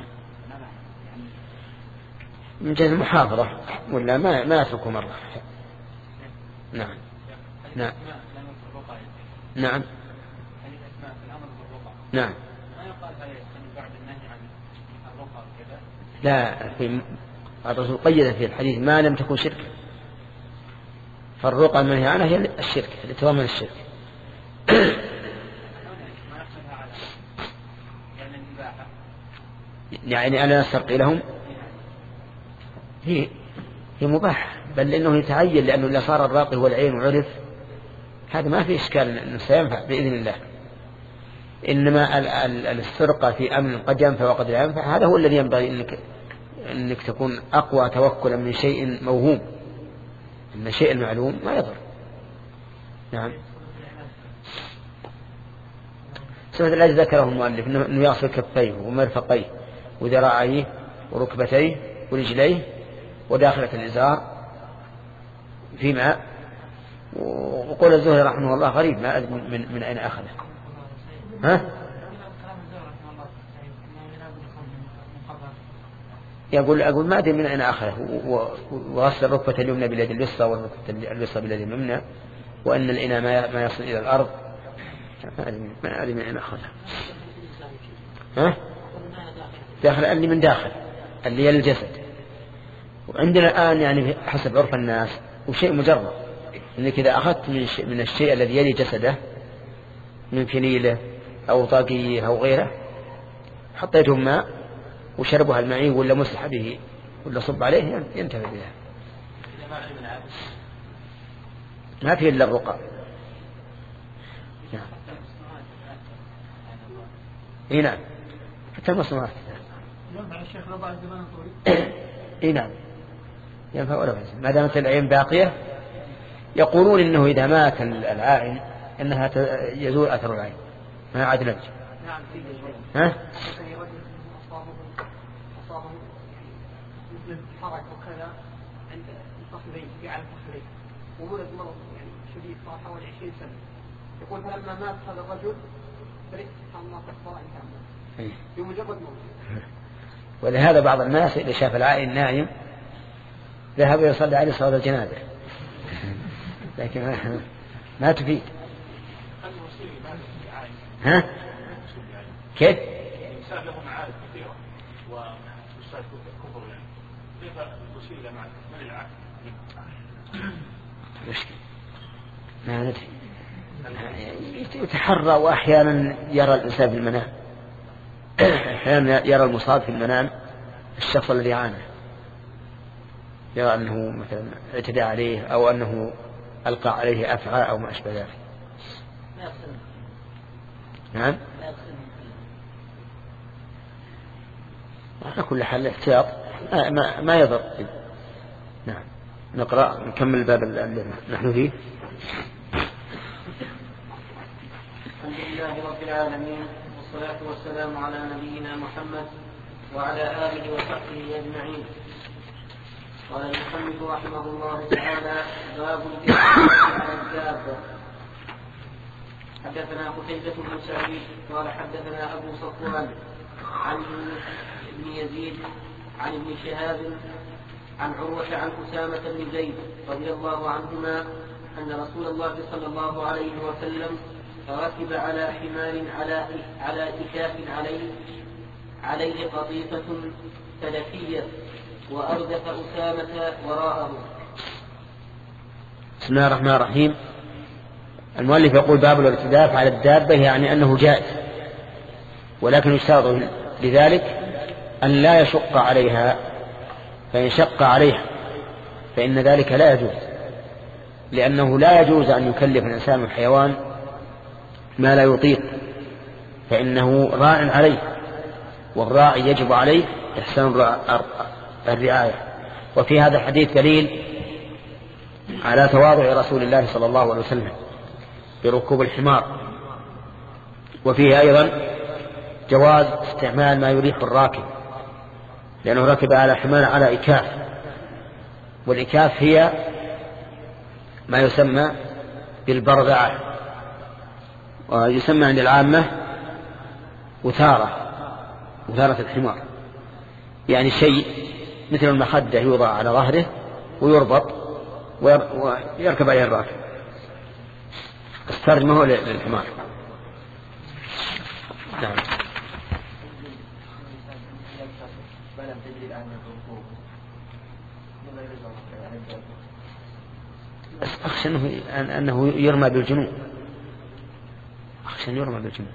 من جهة المحافظة ولا ما ما يتركه مرة. نعم نعم نعم نعم. لا في الرسول قيد في الحديث ما لم تكن شرك فالرقى المنهي عنها هي الشرك لتضمن الشرك. يعني أنا أسترقي لهم هي هي مباح بل إنه يتعين لأنه إذا صار الراقي هو العين وعرف هذا ما في إشكال أنه سينفع بإذن الله. إنما السرقة في أمن قد ينفع وقد لا ينفع هذا هو الذي ينبغي إنك, إنك تكون أقوى توكلا من شيء موهوم. إن شيء المعلوم ما يضر. نعم. سمعت الذي ذكره المؤلف أنه يغسل كفيه ومرفقيه وذراعيه وركبتيه ورجليه وداخلة الإزار في ماء. وقول الزهري رحمه الله غريب ما أدري من, من أين أخذه. ها؟ يقول أقول ما أدري من أين أخذه وغسل الركبة اليمنى باليد اليسرى والركبة اليسرى باليد اليمنى وأن الإناء ما يصل إلى الأرض ما أدري من أين أخذه. ها؟ داخل اللي من داخل اللي هي الجسد. وعندنا الآن يعني حسب عرف الناس وشيء مجرد إنك إذا أخذت من, من الشيء الذي يلي جسده من فنيله أو طاقيه أو غيره حطيتهم ماء وشربها المعين ولا مسح به ولا صب عليه ينتهي بها. ما في إلا الرقى. نعم. إيه نعم حتى المصنوعات. ينفع الشيخ رضا الزمان طويل. إيه نعم ينفع ولا بأس ما دامت العين باقية. يقولون إنه إذا مات العائن إنها يزول أثر العين ما عاد نرجع. نعم في ها؟ حدثني رجل أصابه أصابه مثل حرج وكذا عند الفخذين في على الفخذين وولد مرض يعني شديد صار حوالي عشرين سنة. يقول فلما مات هذا الرجل برئت الله كفارة كاملة بمجرد موت. ولهذا بعض الناس إذا شاف العائل نايم ذهب يصلي عليه صلاة الجنازة لكن ما, ما تفيد. ها؟ كيف؟ الإنسان له معارف كثيرة ومستشفى كفر يعني كيف الوسيلة مع من العالم؟ مشكلة ما ندري يتحرى وأحيانا يرى الإنسان في المنام أحيانا يرى المصاب في المنام الشخص الذي عانى يرى أنه مثلا اعتدى عليه أو أنه ألقى عليه أفعى أو ما أشبه ذلك. نعم على كل حال الاحتياط ما, ما يضر. نعم نقرأ نكمل الباب اللي نحن فيه. الحمد لله رب العالمين والصلاة والسلام على نبينا محمد وعلى آله وصحبه أجمعين. قال المصنف رحمه الله تعالى باب الاستئذان على الدابة. حدثنا قتيبة بن سعيد قال حدثنا أبو صفوان عن ابن يزيد عن ابن شهاب عن عروة عن أسامة بن زيد رضي الله عنهما أن رسول الله صلى الله عليه وسلم ركب على حمار على على إكاف عليه عليه قطيفة سلفية وأردف أسامة وراءه. بسم الله الرحمن الرحيم. المؤلف يقول باب الارتداف على الدابة يعني أنه جائز ولكن يشترط لذلك أن لا يشق عليها فإن شق عليها فإن ذلك لا يجوز لأنه لا يجوز أن يكلف الإنسان الحيوان ما لا يطيق فإنه راع عليه والراعي يجب عليه إحسان الرعاية. وفي هذا الحديث دليل على تواضع رسول الله صلى الله عليه وسلم بركوب الحمار. وفيه أيضا جواز استعمال ما يريح الراكب لأنه ركب على حمار على إكاف والإكاف هي ما يسمى بالبرغعة ويسمى عند العامة وثارة وثارة الحمار يعني شيء مثل المخدة يوضع على ظهره ويربط ويركب عليه الراكب. الترجمة هو للحمار. نعم. أخشى أنه, أنه يرمى بالجنون أخشى أنه يرمى بالجنون.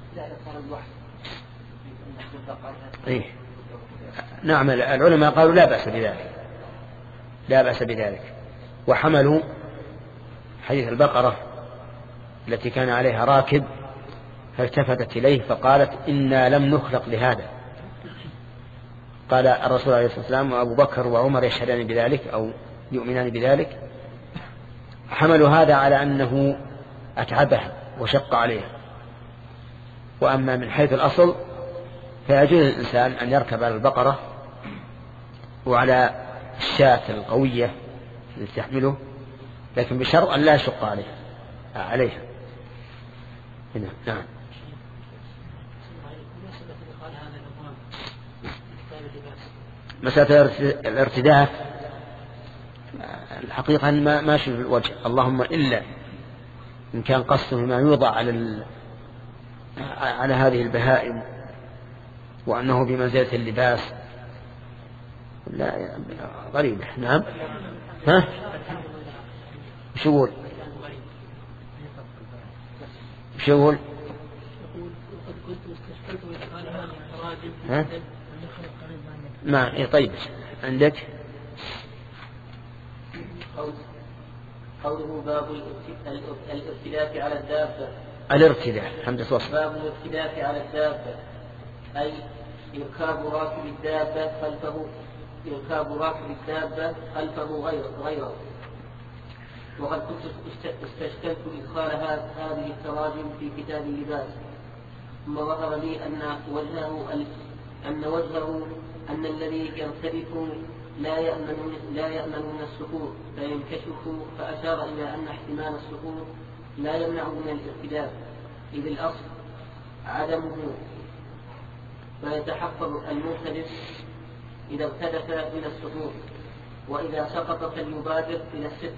إيه؟ نعم العلماء قالوا لا بأس بذلك لا بأس بذلك وحملوا حديث البقرة التي كان عليها راكب فالتفتت إليه فقالت إنا لم نخلق لهذا. قال الرسول عليه الصلاة والسلام وأبو بكر وعمر يشهدان بذلك أو يؤمنان بذلك حملوا هذا على أنه أتعبها وشق عليها. وأما من حيث الأصل فيجوز الإنسان أن يركب على البقرة وعلى الشاة القوية التي تحمله لكن بشرط أن لا يشق عليها عليها. نعم. مسألة الارتداف الحقيقة ما ماشي في الوجه اللهم إلا إن كان قصده ما يوضع على ال... على هذه البهائم وأنه بمنزلة اللباس لا غريب. نعم. ها شو يقول شو يقول ها ما إيه طيب عندك قوله باب الارتداف على الدابة. الارتداف حمد وصف باب الارتداف على الدابة أي إركاب راكب الدابة خلفه إركاب راكب الدابة خلفه غير غيره. وقد كنت استشكلت إدخال هذه التراجم في كتاب اللباس ثم ظهر لي أن وجهه أن وجهه أن الذي يرتبك لا يأمن لا يأمن من السقوط فينكشف، فأشار إلى أن احتمال السقوط لا يمنع من الارتداد، إذ الأصل عدمه، فيتحفظ المرتدف إذا ارتدف من السقوط، وإذا سقط فليبادر إلى الستر.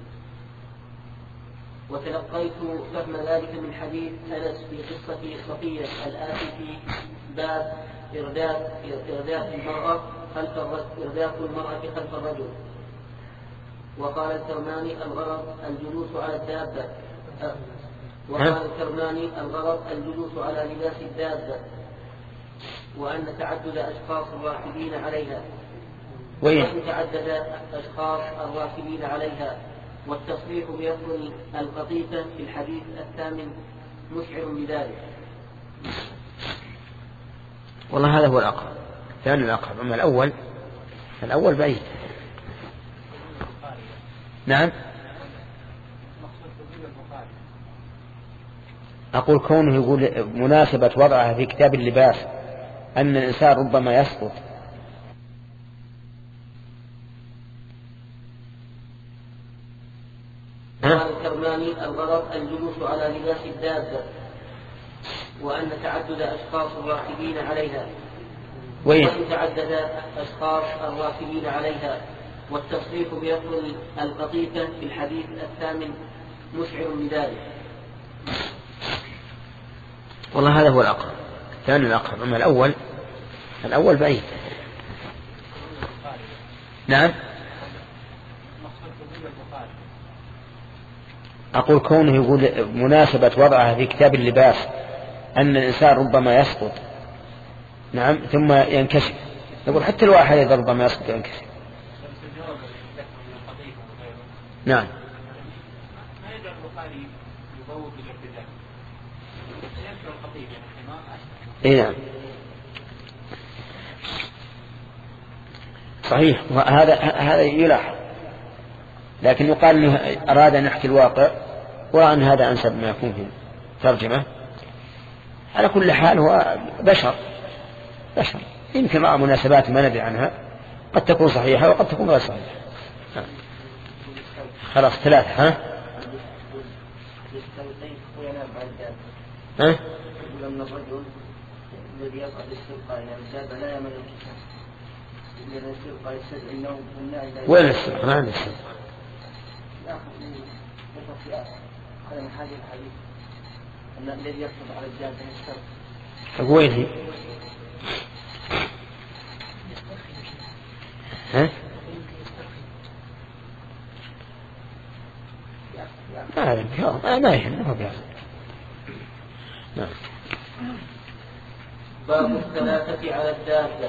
وتلقيت فهم ذلك من حديث أنس في قصة صفية الآتي في باب إرداف إرداف المرأة خلف إرداف المرأة خلف الرجل. وقال الكرماني الغرض الجلوس على الدابة وقال الكرماني الغرض الجلوس على لباس الدابة، وأن تعدد أشخاص الراكبين عليها وأن تعدد أشخاص الراكبين عليها والتصريح بيطل القطيفة في الحديث الثامن مشعر بذلك. والله هذا هو الأقرب، ثاني الأقرب، أما الأول الأول بعيد. نعم. أقول كونه يقول مناسبة وضعها في كتاب اللباس أن الإنسان ربما يسقط. قال الكرماني الغرض الجلوس على لباس الدابة، وأن تعدد أشخاص الراكبين عليها وأن تعدد أشخاص الراكبين عليها والتصريح بيطل القطيفة في الحديث الثامن مشعر بذلك. والله هذا هو الأقرب، ثاني الأقرب، أما الأول الأول بعيد. نعم. أقول كونه يقول مناسبة وضعها في كتاب اللباس أن الإنسان ربما يسقط، نعم، ثم ينكشف. نقول حتى الواحد إذا ربما يسقط ينكشف. نعم. إيه نعم صحيح، وهذا هذا يلاحظ، لكن يقال أنه أراد أن يحكي الواقع ورأى أن هذا أنسب ما يكون في ترجمة. على كل حال هو بشر بشر يمكن رأى مناسبات ما ندري عنها، قد تكون صحيحة وقد تكون غير صحيحة. خلاص ثلاثة. ها ها الذي يقع بالاستلقاء إلى الزاد لا يمل الكتاب، إذا الاستلقاء يستدعي النوم والنائم. وين الاستلقاء؟ ما عندي استلقاء. هذا من هذه الحديث أن الذي يقصد على الزاد يستلقى. وين هي؟ ها؟ ما أعلم، ما يهم، ما بيعرف. نعم. باب الثلاثة على الدابة.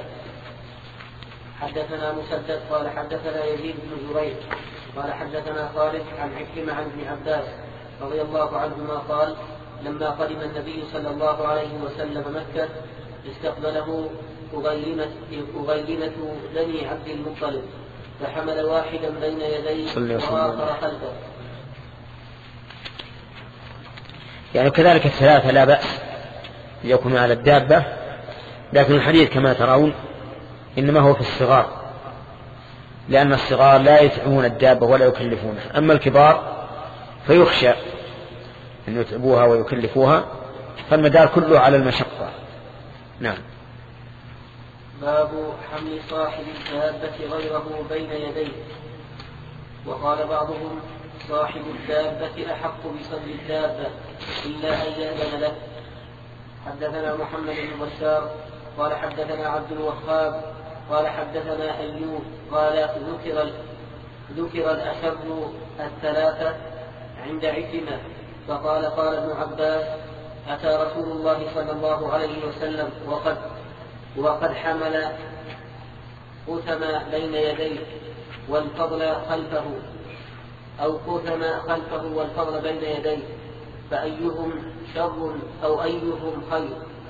حدثنا مسدد قال حدثنا يزيد بن زريع قال حدثنا خالد عن عكرمة عن ابن عباس رضي الله عنهما قال لما قدم النبي صلى الله عليه وسلم مكة استقبله أغيلمة بني عبد المطلب فحمل واحدا بين يديه وآخر خلفه. يعني كذلك الثلاثة لا بأس يكون على الدابة، لكن الحديث كما ترون إنما هو في الصغار، لأن الصغار لا يتعبون الدابة ولا يكلفونها، أما الكبار فيخشى أن يتعبوها ويكلفوها، فالمدار كله على المشقة. نعم. باب حمل صاحب الدابة غيره بين يديه. وقال بعضهم صاحب الدابة أحق بصدر الدابة إلا أن يأذن له. حدثنا محمد بن بشار قال حدثنا عبد الوهاب قال حدثنا أيوب قال ذكر ذكر الأشر الثلاثة عند عكرمة فقال قال ابن عباس أتى رسول الله صلى الله عليه وسلم وقد وقد حمل قثم بين يديه والفضل خلفه أو قثم خلفه والفضل بين يديه فأيهم شر أو أيهم خير.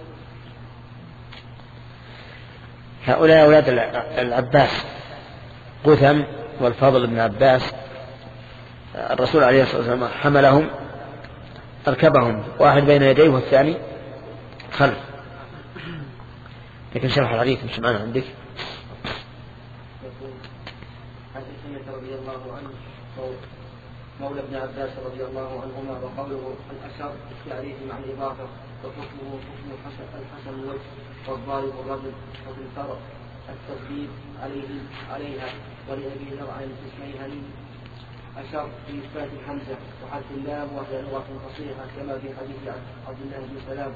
هؤلاء أولاد العباس قثم والفضل بن عباس، الرسول عليه الصلاة والسلام حملهم أركبهم واحد بين يديه والثاني خلف. لكن شرح الحديث مش معنا عندك. عن عكرمة رضي الله عنه مولى ابن عباس رضي الله عنهما وقوله الأشر التعريف مع الإضافة وحكمه حكم الحسن الحسن الوجه والضارب الرجل وفي الفرق التسديد عليه عليها ولأبي ذر عن اسميها لي أشر في إثبات الحمزة وحذف اللام وهي لغة فصيحة كما في حديث عبد الله بن سلام.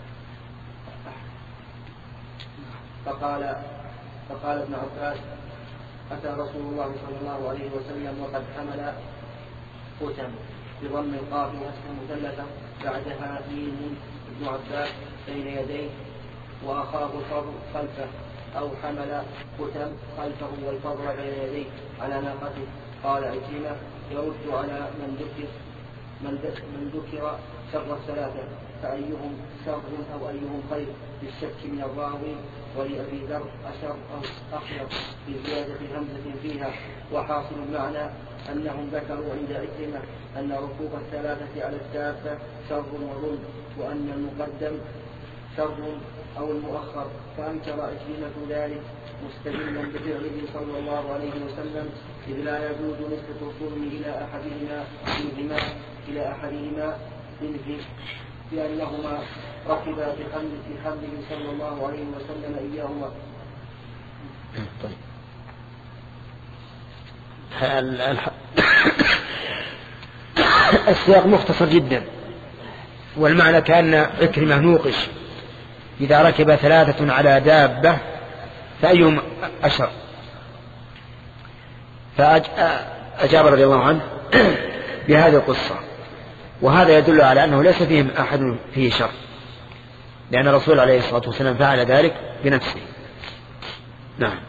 فقال فقال ابن عباس أتى رسول الله صلى الله عليه وسلم وقد حمل ختم بضم القاف مثلثة بعدها ميم ابن عباس بين يديه وأخاه الفضل خلفه أو حمل ختم خلفه والفضل بين يديه على ناقته. قال عكرمة يرد على من ذكر من ذكر شر الثلاثة فأيهم شر أو أيهم خير بالشك من الراوي. ولأبي ذر أشر أو أخير بزيادة همزة فيها. وحاصل المعنى أنهم ذكروا عند عكرمة أن ركوب الثلاثة على الدابة شر وظلم وأن المقدم شر أو المؤخر. فأنكر عكرمة ذلك مستدلا بفعله صلى الله عليه وسلم إذ لا يجوز نسبة الظلم إلى أحدهما منهما إلى أحدهما منه لأنهما ركبا في حمله صلى الله عليه وسلم إياهما. طيب. السياق مختصر جدا والمعنى كأن عكرمة نوقش إذا ركب ثلاثة على دابة فأيهم أشر. فأجاب رضي الله عنه بهذه القصة وهذا يدل على أنه ليس فيهم أحد فيه شر لأن الرسول عليه الصلاة والسلام فعل ذلك بنفسه. نعم.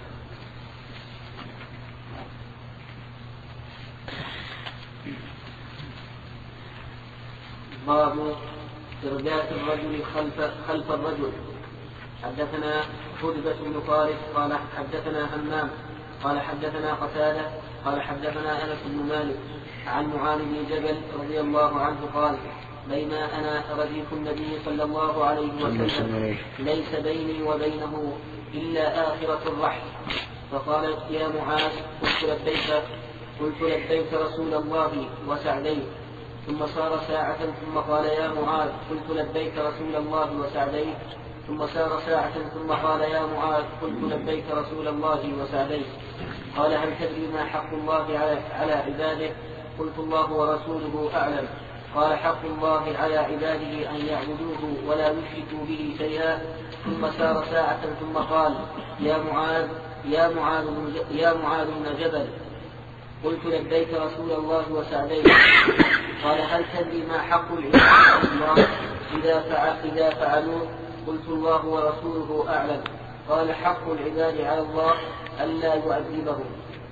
باب إرداء الرجل خلف, خلف الرجل. حدثنا حدبة بن فارس قال حدثنا همام قال حدثنا قتادة قال حدثنا أنس بن مالك عن معاذ بن جبل رضي الله عنه قال بينما أنا رديف النبي صلى الله عليه وسلم ليس بيني وبينه إلا آخرة الرحل فقال يا معاذ قلت لبيك قلت لبيك رسول الله وسعديه ثم صار ساعة ثم قال يا معاذ قلت لبيك رسول الله وسعديه ثم سار ساعة ثم قال يا معاذ قلت لبيك رسول الله وسعديه. قال هل تدري ما حق الله على عباده؟ قلت الله ورسوله أعلم. قال حق الله على عباده أن يعبدوه ولا يشركوا به شيئا. ثم سار ساعة ثم قال يا معاذ يا معاذ يا معاذ بن جبل قلت لبيك رسول الله وسعديه. قال هل تدري ما حق العباد على الله إذا فعل إذا فعلوه؟ قلت الله ورسوله أعلم. قال حق العباد على الله ألا يعذبهم.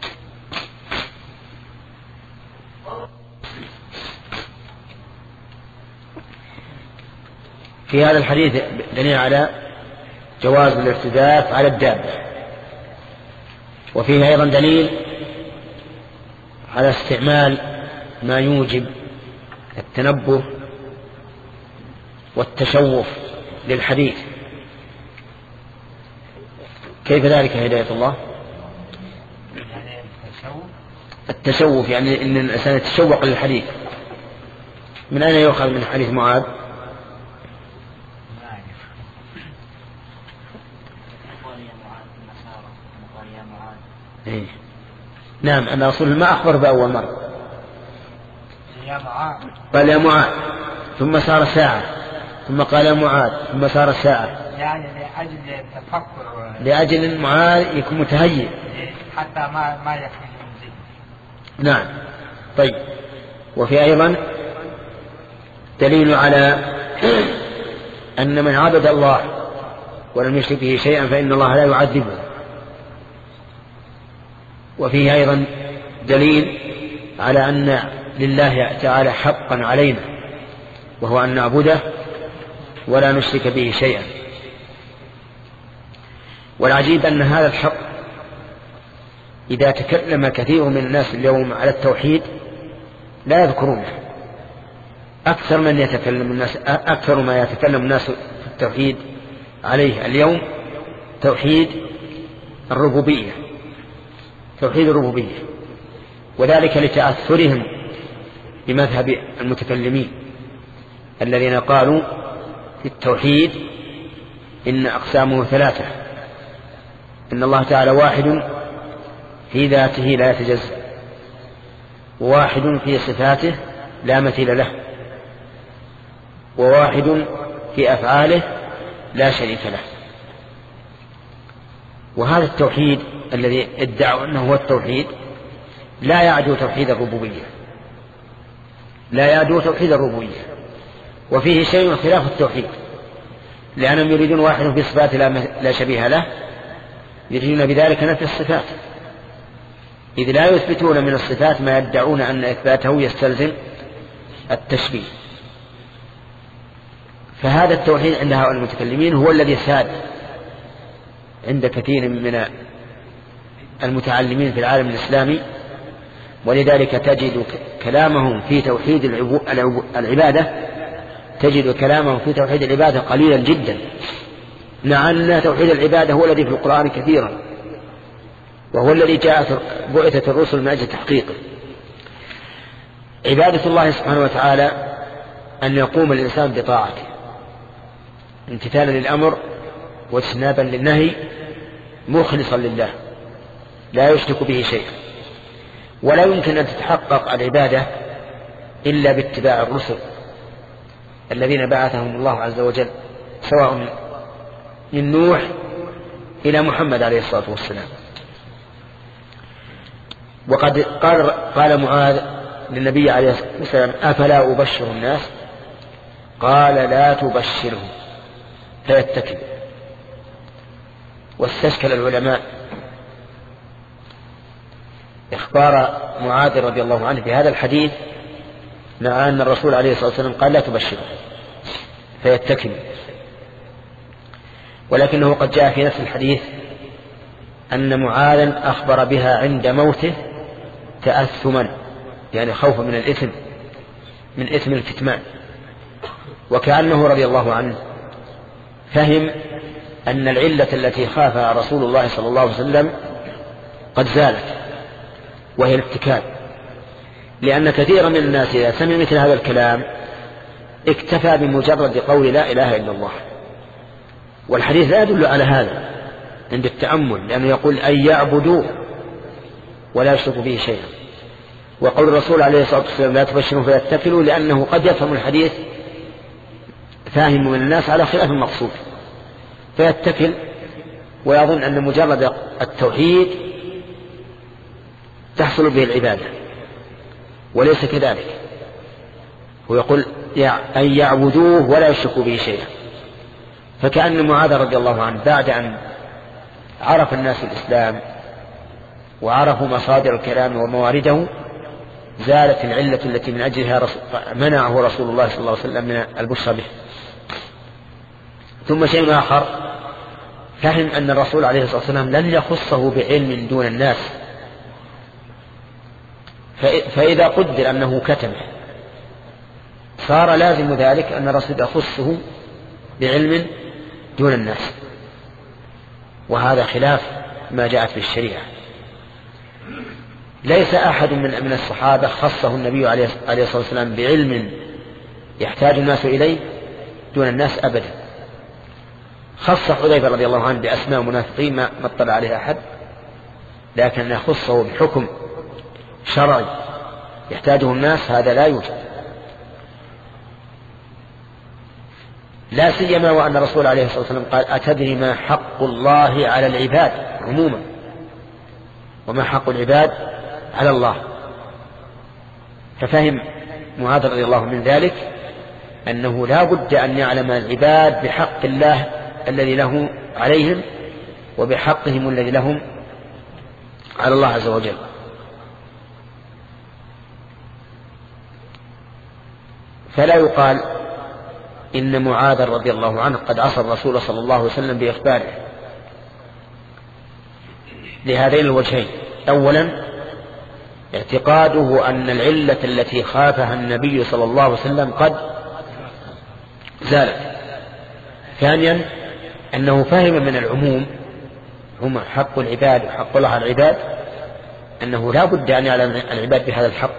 في هذا الحديث دليل على جواز الارتداف على الدابة وفيه أيضا دليل على استعمال ما يوجب التنبه والتشوف للحديث. كيف ذلك هداية الله؟ التشوف يعني أن الإنسان يتشوق للحديث. من أين يؤخذ من حديث معاذ؟ إيه. نعم أن رسول ما أخبر بأول مرة قال يا معاذ ثم صار ساعة ثم قال يا معاذ ثم صار ساعة يعني لأجل التفكر لأجل معاذ يكون متهيئ حتى ما ما يخرج من ذهنه. نعم. طيب. وفي أيضا دليل على أن من عبد الله ولم يشرك به شيئا فإن الله لا يعذبه. وفيه أيضا دليل على أن لله تعالى حقا علينا وهو أن نعبده ولا نشرك به شيئا. والعجيب أن هذا الحق إذا تكلم كثير من الناس اليوم على التوحيد لا يذكرونه. أكثر من يتكلم الناس أكثر ما يتكلم الناس التوحيد عليه اليوم توحيد الربوبية، توحيد الربوبية، وذلك لتأثرهم بمذهب المتكلمين الذين قالوا في التوحيد إن أقسامه ثلاثة: إن الله تعالى واحد في ذاته لا يتجزأ، وواحد في صفاته لا مثيل له، وواحد في أفعاله لا شريك له. وهذا التوحيد الذي ادعوا أنه هو التوحيد لا يعدو توحيد الربوبية، لا يعدو توحيد الربوبية، وفيه شيء خلاف التوحيد، لأنهم يريدون واحد في صفات لا شبيه له، يريدون بذلك نفي الصفات، إذ لا يثبتون من الصفات ما يدعون أن إثباته يستلزم التشبيه. فهذا التوحيد عند هؤلاء المتكلمين هو الذي ساد عند كثير من المتعلمين في العالم الإسلامي، ولذلك تجد كلامهم في توحيد العبادة تجد كلامهم في توحيد العبادة قليلا جدا، مع أن توحيد العبادة هو الذي في القرآن كثيرا، وهو الذي جاءت بعثت الرسل من أجل تحقيقه. عبادة الله سبحانه وتعالى أن يقوم الإنسان بطاعته امتثالا للأمر واجتنابا للنهي مخلصا لله لا يشرك به شيئا، ولا يمكن أن تتحقق العبادة إلا باتباع الرسل الذين بعثهم الله عز وجل، سواء من نوح إلى محمد عليه الصلاة والسلام. وقد قال, قال معاذ للنبي عليه الصلاة والسلام: أفلا أبشر الناس؟ قال: لا تبشرهم فيتكل. واستشكل العلماء إخبار معاذ رضي الله عنه في هذا الحديث، مع أن الرسول عليه الصلاة والسلام قال: لا تبشرهم فيتكل. ولكنه قد جاء في نفس الحديث أن معاذا أخبر بها عند موته تأثما، يعني خوفا من الإثم، من إثم الكتمان، وكأنه رضي الله عنه فهم أن العلة التي خافها رسول الله صلى الله عليه وسلم قد زالت، وهي الاتكال. لأن كثيرا من الناس إذا سمع مثل هذا الكلام اكتفى بمجرد قول لا إله إلا الله، والحديث لا يدل على هذا عند التأمل، لأنه يقول أن يعبدوا ولا يشركوا به شيئا. وقول الرسول عليه الصلاة والسلام: لا تبشروا فيتكلوا، لأنه قد يفهم الحديث فاهم من الناس على خلاف المقصود فيتكل، ويظن أن مجرد التوحيد تحصل به العبادة، وليس كذلك. ويقول أن يعبدوه ولا يشركوا به شيئا. فكأن معاذ رضي الله عنه بعد أن عرف الناس الإسلام وعرفوا مصادر الكلام وموارده زالت العلة التي من أجلها منعه رسول الله صلى الله عليه وسلم من البشرى به. ثم شيء آخر، فهم أن الرسول عليه الصلاة والسلام لن يخصه بعلم دون الناس، فإذا قدر أنه كتمه صار لازم ذلك أن الرسول يخصه بعلم دون الناس، وهذا خلاف ما جاءت في الشريعة. ليس أحد من من الصحابة خصه النبي عليه الصلاة والسلام بعلم يحتاج الناس إليه دون الناس أبدا. خص حذيفة رضي الله عنه بأسماء منافقين ما اطلع عليه أحد، لكن يخصه بحكم شرعي يحتاجه الناس هذا لا يوجد، لا سيما وأن الرسول عليه الصلاة والسلام قال: أتدري ما حق الله على العباد عموما وما حق العباد على الله؟ ففهم معاذ رضي الله من ذلك أنه لا بد أن يعلم العباد بحق الله الذي له عليهم وبحقهم الذي لهم على الله عز وجل. فلا يقال إن معاذ رضي الله عنه قد عصى الرسول صلى الله عليه وسلم بإخباره لهذين الوجهين: أولا اعتقاده أن العلة التي خافها النبي صلى الله عليه وسلم قد زالت، ثانيا أنه فهم من العموم هم حق العباد وحق الله على العباد أنه لا بد أن يعلم العباد بهذا الحق،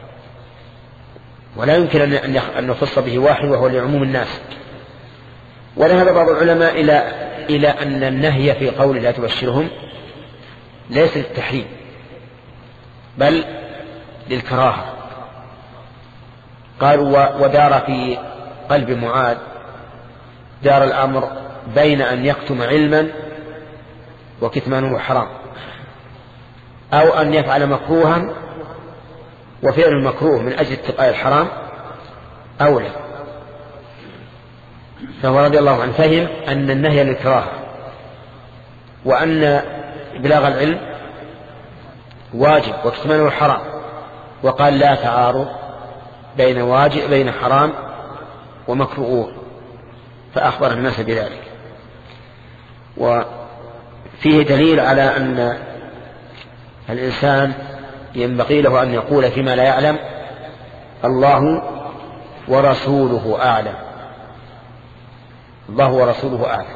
ولا يمكن أن يخص به واحد وهو لعموم الناس. ولهذا بعض العلماء إلى إلى أن النهي في قول لا تبشرهم ليس للتحريم بل للكراهة. قالوا ودار في قلب معاذ دار الأمر بين أن يكتم علما وكتمانه حرام، أو أن يفعل مكروها وفعل المكروه من أجل اتقاء الحرام أولى. فهو رضي الله عنه فهم أن النهي للكراهة، وأن إبلاغ العلم واجب وكتمانه حرام، وقال لا تعارض بين واجب بين حرام ومكروه، فأخبر الناس بذلك. وفيه دليل على أن الإنسان ينبغي له أن يقول فيما لا يعلم الله ورسوله أعلم، الله ورسوله أعلم،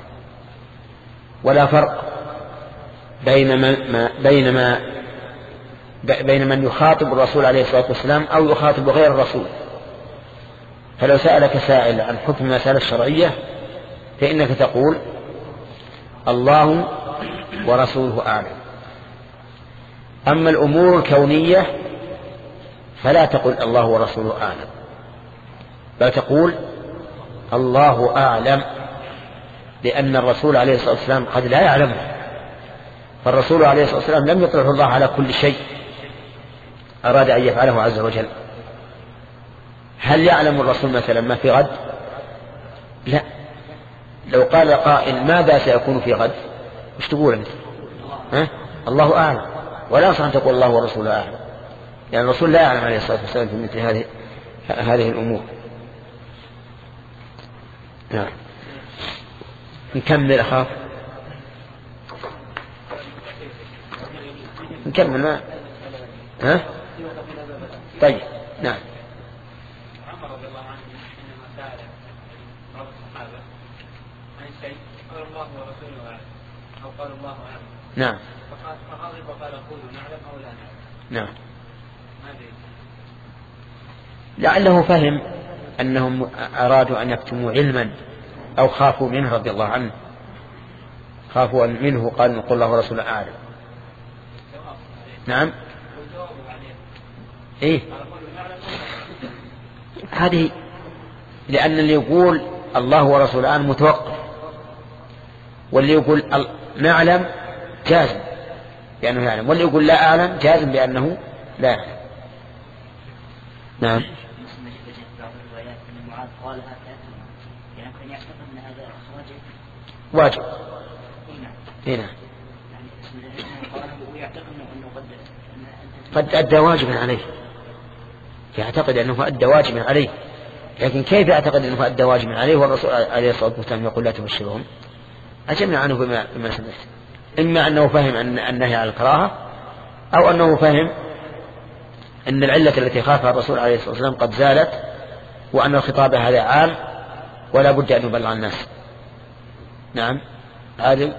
ولا فرق بين ما بين ما بين من يخاطب الرسول عليه الصلاة والسلام أو يخاطب غير الرسول. فلو سألك سائل عن حكم المسألة الشرعية فإنك تقول الله ورسوله أعلم. أما الأمور الكونية فلا تقول الله ورسوله أعلم، بل تقول الله أعلم، لأن الرسول عليه الصلاة والسلام قد لا يعلمه. فالرسول عليه الصلاة والسلام لم يطلع الله على كل شيء أراد أن يفعله عز وجل. هل يعلم الرسول مثلا ما في غد؟ لا. لو قال قائل ماذا سيكون في غد مش تقول أنت؟ ها؟ الله أعلم. ولا يصح أن تقول الله ورسوله أعلم، لأن يعني الرسول لا يعلم عليه الصلاة والسلام في مثل هذه هذه الأمور. نعم. نكمل أخاف نكمل ما ها؟ طيب. نعم. عمر رضي الله عنه حينما سأل بعض الصحابة عن شيء قال الله ورسوله أعلم أو قال الله أعلم. نعم. فغضب وقال قولوا نعلم أو لا نعلم. نعم. ما أدري. لعله فهم أنهم أرادوا أن يكتموا علما أو خافوا منه رضي الله عنه، خافوا منه قال نقول الله ورسوله أعلم. نعم. إيه هذه لأن اللي يقول الله ورسوله أعلم متوقف، واللي يقول نعلم جازم بأنه يعلم، واللي يقول لا أعلم جازم بأنه لا يعلم. نعم. واجب. هنا قد أدى واجبا عليه، يعتقد أنه أدى واجبا عليه، لكن كيف يعتقد أنه أدى واجبا عليه والرسول عليه الصلاة والسلام يقول لا تبشرهم؟ أجبنا عنه بما, بما سمعت، إما أنه فهم أن النهي على الكراهة، أو أنه فهم أن العلة التي خافها الرسول عليه الصلاة والسلام قد زالت، وأن الخطاب هذا عام ولا بد أن يبلغ الناس. نعم. عادل.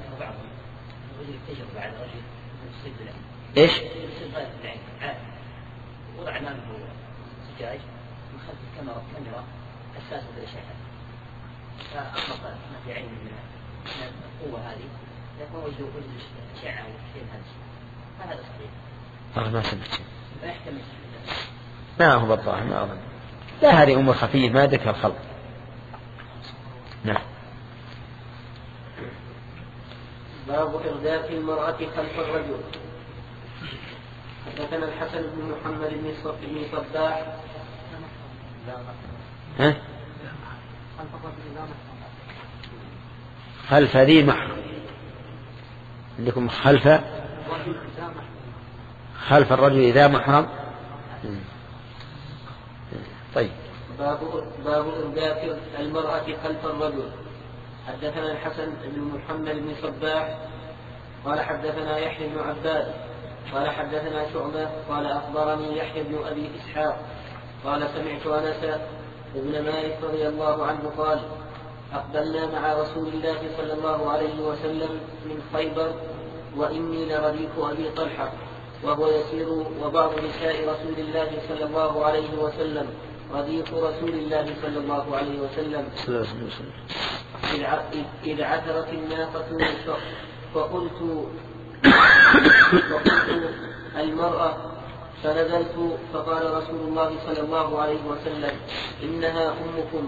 إيش؟ وضع أمامه زجاج من خلف الكاميرا كاميرا حساسة بالإشعاع، فأطلق ما في عين من القوة هذه، لكن وجدوا وجد الأشعة والشيء هذا، فهذا صحيح. آه ما سمعت. لا يحتمل. ما هو بالظاهر ما أظن. لا هذه أمور خفية ما ذكر الخلق. نعم. باب إرداف المرأة خلف الرجل. حدثنا الحسن بن محمد بن صباح. ها؟ خلف ذي محرم. عندكم خلف خلف الرجل إذا محرم. طيب. باب باب إرداف المرأة خلف الرجل. حدثنا الحسن بن محمد بن صباح قال حدثنا يحيى بن عباد قال حدثنا شعبة قال أخبرني يحيى بن أبي إسحاق قال سمعت أنس بن مالك رضي الله عنه قال أقبلنا مع رسول الله صلى الله عليه وسلم من خيبر وإني لرديف أبي طلحة وهو يسير وبعض نساء رسول الله صلى الله عليه وسلم رديف رسول الله صلى الله عليه وسلم إذ عثرت الناقة فقلت فقلت المرأة فنزلت فقال رسول الله صلى الله عليه وسلم إنها أمكم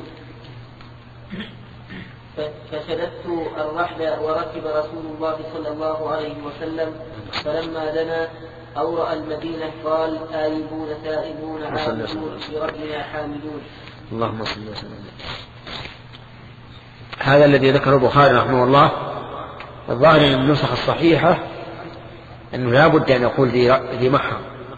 فشددت الرحل وركب رسول الله صلى الله عليه وسلم فلما دنا أو رأى المدينة قال آيبون تائبون عابدون بربنا حامدون. اللهم صل وسلم. هذا الذي ذكره البخاري رحمه الله الظاهر من النسخ الصحيحة أنه لا بد أن يقول ذي محرم.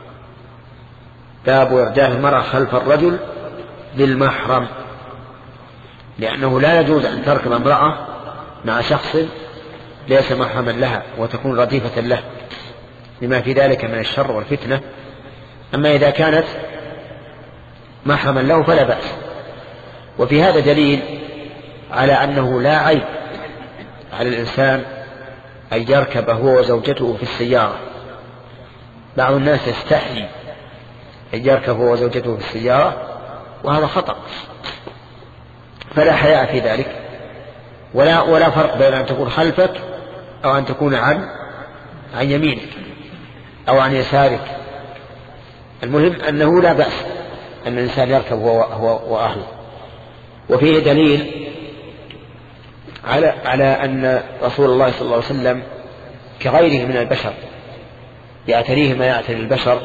باب إرداف المرأة خلف الرجل بالمحرم، لأنه لا يجوز أن تركب امرأة مع شخص ليس محرما لها وتكون رديفة له لما في ذلك من الشر والفتنة. أما إذا كانت محرما له فلا بأس. وفي هذا دليل على أنه لا عيب على الإنسان أن يركب هو وزوجته في السيارة. بعض الناس يستحي أن يركب هو وزوجته في السيارة وهذا خطأ، فلا حياء في ذلك، ولا ولا فرق بين أن تكون خلفك أو أن تكون عن عن يمينك أو عن يسارك. المهم أنه لا بأس أن الإنسان يركب هو, هو وأهله. وفيه دليل على على أن رسول الله صلى الله عليه وسلم كغيره من البشر يعتريه ما يعتري البشر.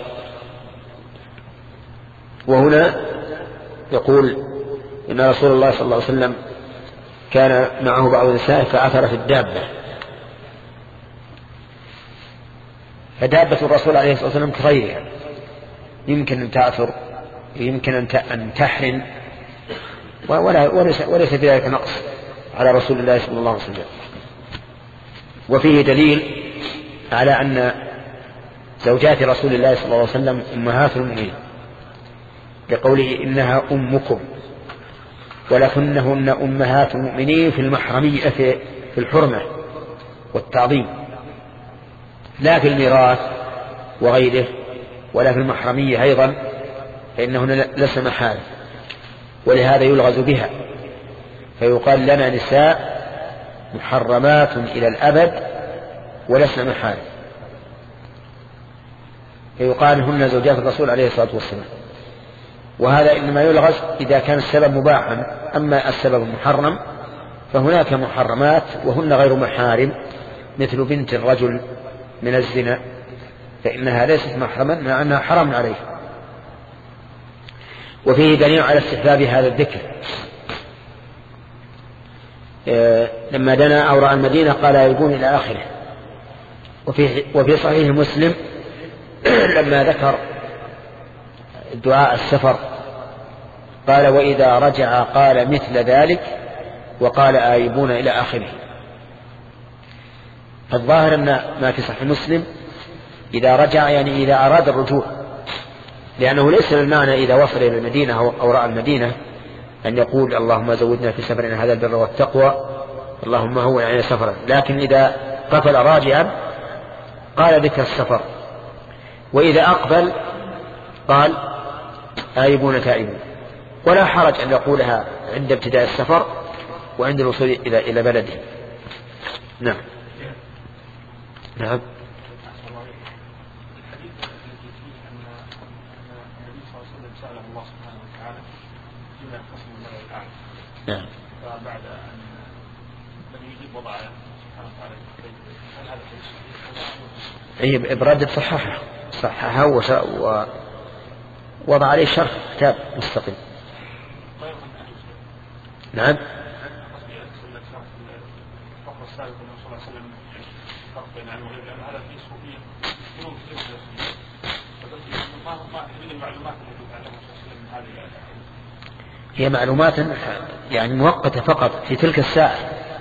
وهنا يقول إن رسول الله صلى الله عليه وسلم كان معه بعض النساء فعثر في الدابة. فدابة الرسول عليه الصلاة والسلام كغيرها، يمكن أن تعثر، يمكن أن تحرن، وليس, وليس في ذلك نقص على رسول الله صلى الله عليه وسلم. وفيه دليل على أن زوجات رسول الله صلى الله عليه وسلم أمهات المؤمنين لقوله إنها أمكم، ولكنهن أمهات المؤمنين في المحرمية في الحرمة والتعظيم، لا في الميراث وغيره، ولا في المحرمية أيضا، فإنهن لس محارم، ولهذا يلغز بها. فيقال لنا نساء محرمات إلى الأبد ولسن محارم، فيقال هن زوجات الرسول عليه الصلاة والسلام. وهذا إنما يلغز إذا كان السبب مباحا، أما السبب محرم فهناك محرمات وهن غير محارم، مثل بنت الرجل من الزنا فإنها ليست محرما مع أنها حرام عليه. وفيه دليل على استحباب هذا الذكر. لما دنا أو رأى المدينة قال يبون إلى آخره. وفي, وفي صحيح مسلم لما ذكر دعاء السفر قال وإذا رجع قال مثل ذلك، وقال آيبون إلى آخره. فالظاهر أن ما في صحيح مسلم إذا رجع يعني إذا أراد الرجوع، لأنه ليس المعنى إذا وصل إلى المدينة أو رأى المدينة أن يقول اللهم زودنا في سفرنا هذا البر والتقوى اللهم هو يعني سفرا، لكن إذا قفل راجعا قال ذكر السفر. وإذا أقبل قال آيبون تائبون، ولا حرج أن يقولها عند ابتداء السفر وعند الوصول إلى إلى بلده. نعم نعم. نعم. فبعد أن لم يجيب وضع سبحانه وتعالى هل هذا شيء؟ أي إبراد صححه صححه ووضع عليه شرح كتاب مستقل. نعم. هي معلومات يعني مؤقتة فقط في تلك الساعة.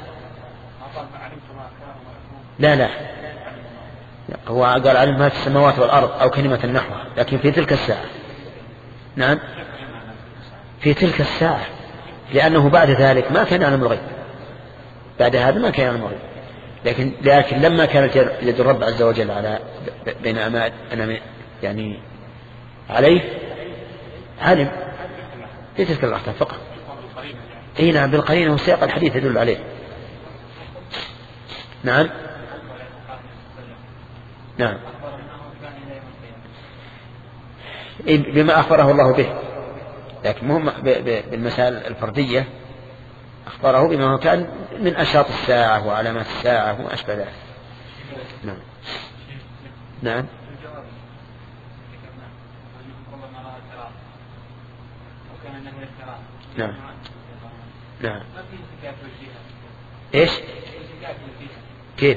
لا لا هو قال علم ما في السماوات والأرض أو كلمة نحوها، لكن في تلك الساعة. نعم في تلك الساعة لأنه بعد ذلك ما كان يعلم الغيب، بعد هذا ما كان يعلم الغيب، لكن لكن لما كانت يد الرب عز وجل على بين أنا يعني عليه علم في تلك اللحظة فقط. اي نعم بالقرينة وسياق الحديث يدل عليه. نعم نعم بما أخبره الله به، لكن مهم بالمسائل الفردية أخبره بما هو كان من أشراط الساعة وعلامات الساعة وما أشبه ذلك. نعم نعم نعم نعم ايش كيف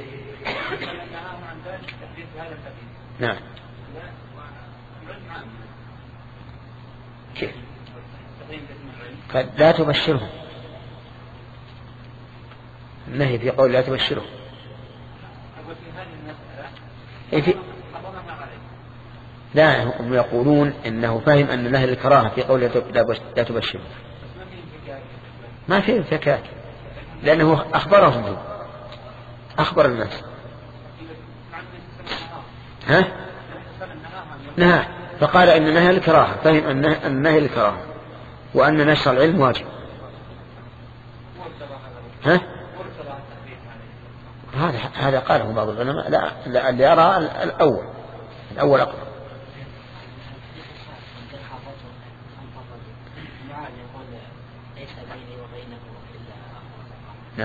نعم كيف قد لا تبشرهم، النهي في قول لا تبشرهم. في لا هم يقولون انه فهم ان نهي الكراهه في قول لا تبشرهم، ما في انفكاك لانه اخبرهم اخبر الناس ها نهى فقال ان نهي الكراهه، فهم ان نهي الكراهه وان نشر العلم واجب. ها هذا هذا قاله بعض العلماء. لا لا اللي يرى الاول الاول اقرب. نعم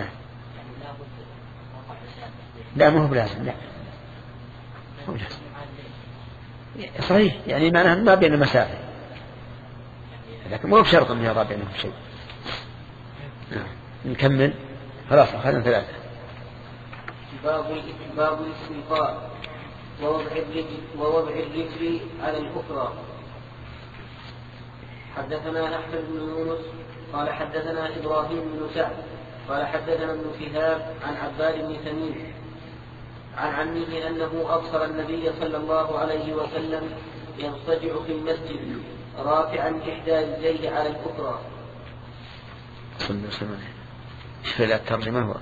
لا ما هو بلازم، لا مو بلازم صحيح، يعني معناها ما بين المسافة، لكن مو بشرط أن يضع بينهم شيء. نعم نكمل خلاص أخذنا ثلاثة. باب باب الاستلقاء ووضع الرجل ووضع الرجل على الأخرى. حدثنا أحمد بن يونس قال حدثنا إبراهيم بن سعد قال حدثنا ابن شهاب عن عباد بن تميم عن عمه أنه أبصر النبي صلى الله عليه وسلم يضطجع في المسجد رافعا إحدى رجليه على الأخرى. صلى الله عليه وسلم. شوف لا الترجمة هو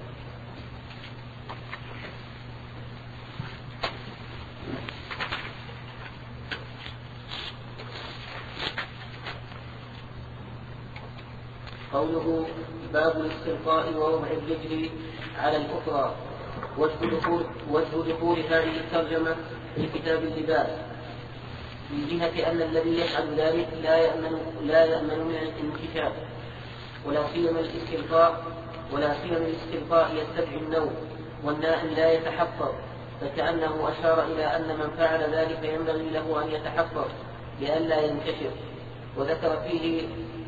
قوله باب الاستلقاء ووضع الرجل على الأخرى. وجه دخول وجه دخول هذه الترجمة في كتاب اللباس من جهة أن الذي يفعل ذلك لا يأمن لا يأمن من الانكشاف، ولا سيما الاستلقاء ولا سيما الاستلقاء يستدعي النوم والنائم لا يتحفظ، فكأنه أشار إلى أن من فعل ذلك ينبغي له أن يتحفظ لئلا ينكشف. وذكر فيه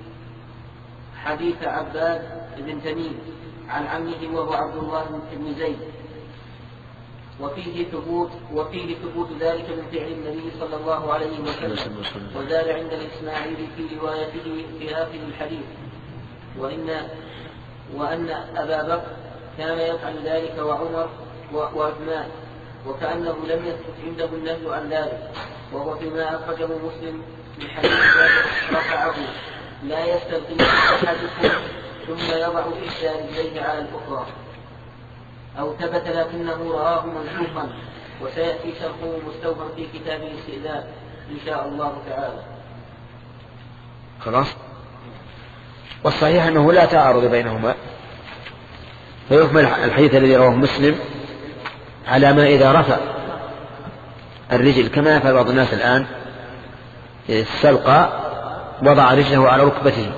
حديث عباد بن تميم عن عمه وهو عبد الله بن زيد، وفيه ثبوت وفيه ثبوت ذلك من فعل النبي صلى الله عليه وسلم. وزاد عند الإسماعيلي في روايته في آخر الحديث وإن وأن أبا بكر كان يفعل ذلك وعمر وعثمان، وكأنه لم يثبت عنده النهي عن ذلك، وهو فيما أخرجه مسلم من حديث رفعه لا يستلقي أحدكم ثم يضع إحدى رجليه على الأخرى، أو ثبت لكنه رآه منسوخا، وسيأتي شرحه مستوفا في كتاب الاستئذان إن شاء الله تعالى. خلاص. والصحيح أنه لا تعارض بينهما، فيحمل الحديث الذي رواه مسلم على ما إذا رفع الرجل كما يفعل بعض الناس الآن السلقى وضع رجله على ركبته،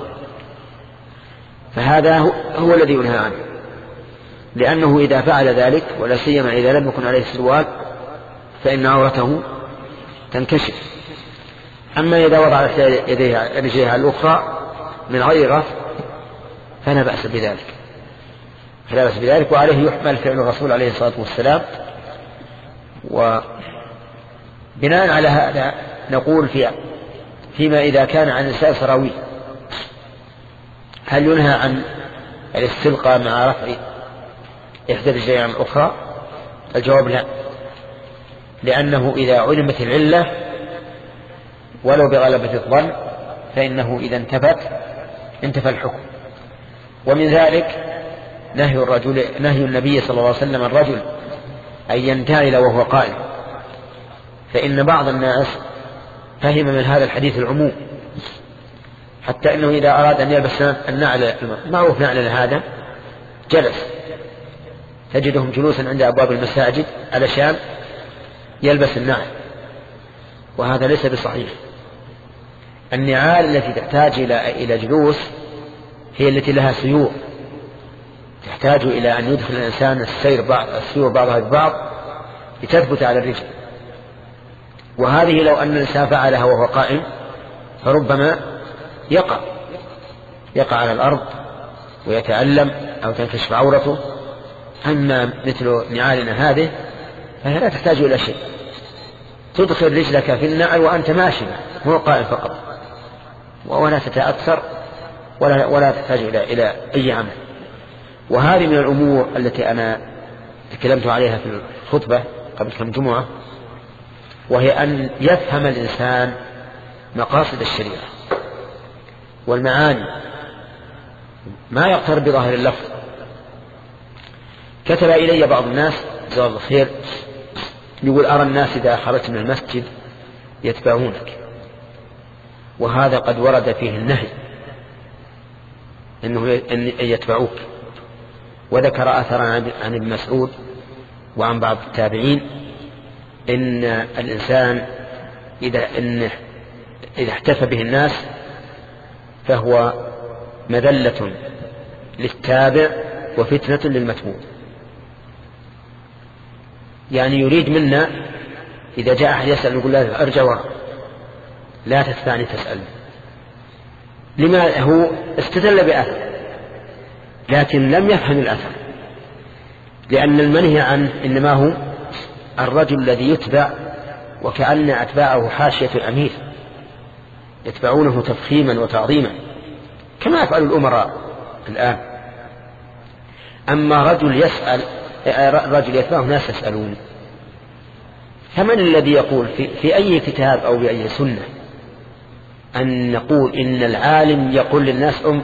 فهذا هو الذي ينهى عنه، لأنه إذا فعل ذلك ولا سيما إذا لم يكن عليه سروال فإن عورته تنكشف. أما إذا وضع يديه رجليه على الأخرى من غير رفع فلا بأس بذلك فلا بأس بذلك وعليه يحمل فعل الرسول عليه الصلاة والسلام. وبناء على هذا نقول في فيما إذا كان عن نساء سراويل هل ينهى عن الاستلقاء مع رفع إحدى الرجلين عن الأخرى؟ الجواب لا، لأنه إذا علمت العلة ولو بغلبة الظن فإنه إذا انتفت انتفى الحكم، ومن ذلك نهي الرجل نهي النبي صلى الله عليه وسلم الرجل أن ينتعل وهو قائم، فإن بعض الناس فهم من هذا الحديث العموم، حتى أنه إذا أراد أن يلبس النعل معروف نعل هذا جلس، تجدهم جلوسا عند أبواب المساجد علشان يلبس النعل، وهذا ليس بصحيح. النعال التي تحتاج إلى جلوس هي التي لها سيور، تحتاج إلى أن يدخل الإنسان السير بعض السيور بعضها ببعض لتثبت على الرجل، وهذه لو أن الإنسان فعلها وهو قائم فربما يقع يقع على الأرض ويتألم أو تنكشف عورته. أما مثل نعالنا هذه فهي لا تحتاج إلى شيء، تدخل رجلك في النعل وأنت ماشي مو قائم فقط، ولا تتأثر ولا, ولا تحتاج إلى, إلى أي عمل. وهذه من الأمور التي أنا تكلمت عليها في الخطبة قبل كم جمعة، وهي أن يفهم الإنسان مقاصد الشريعة والمعاني، ما يقترب بظاهر اللفظ. كتب إلي بعض الناس جزاه الله خير يقول أرى الناس إذا خرجت من المسجد يتبعونك، وهذا قد ورد فيه النهي أنه أن يتبعوك، وذكر أثرا عن ابن مسعود وعن بعض التابعين إن الإنسان إذا, إن إذا احتفى به الناس فهو مذلة للتابع وفتنة للمتبوع. يعني يريد منا إذا جاء أحد يسأل نقول له أرجع وراء، لا تتبعني تسأل. لما هو استدل بأثر لكن لم يفهم الأثر، لأن المنهي عنه إنما هو الرجل الذي يتبع وكأن أتباعه حاشية الأمير يتبعونه تفخيما وتعظيما كما يفعل الأمراء الآن. أما رجل يسأل رجل يتبعه ناس يسألون، فمن الذي يقول في, في أي كتاب أو بأي سنة أن نقول إن العالم يقول للناس أم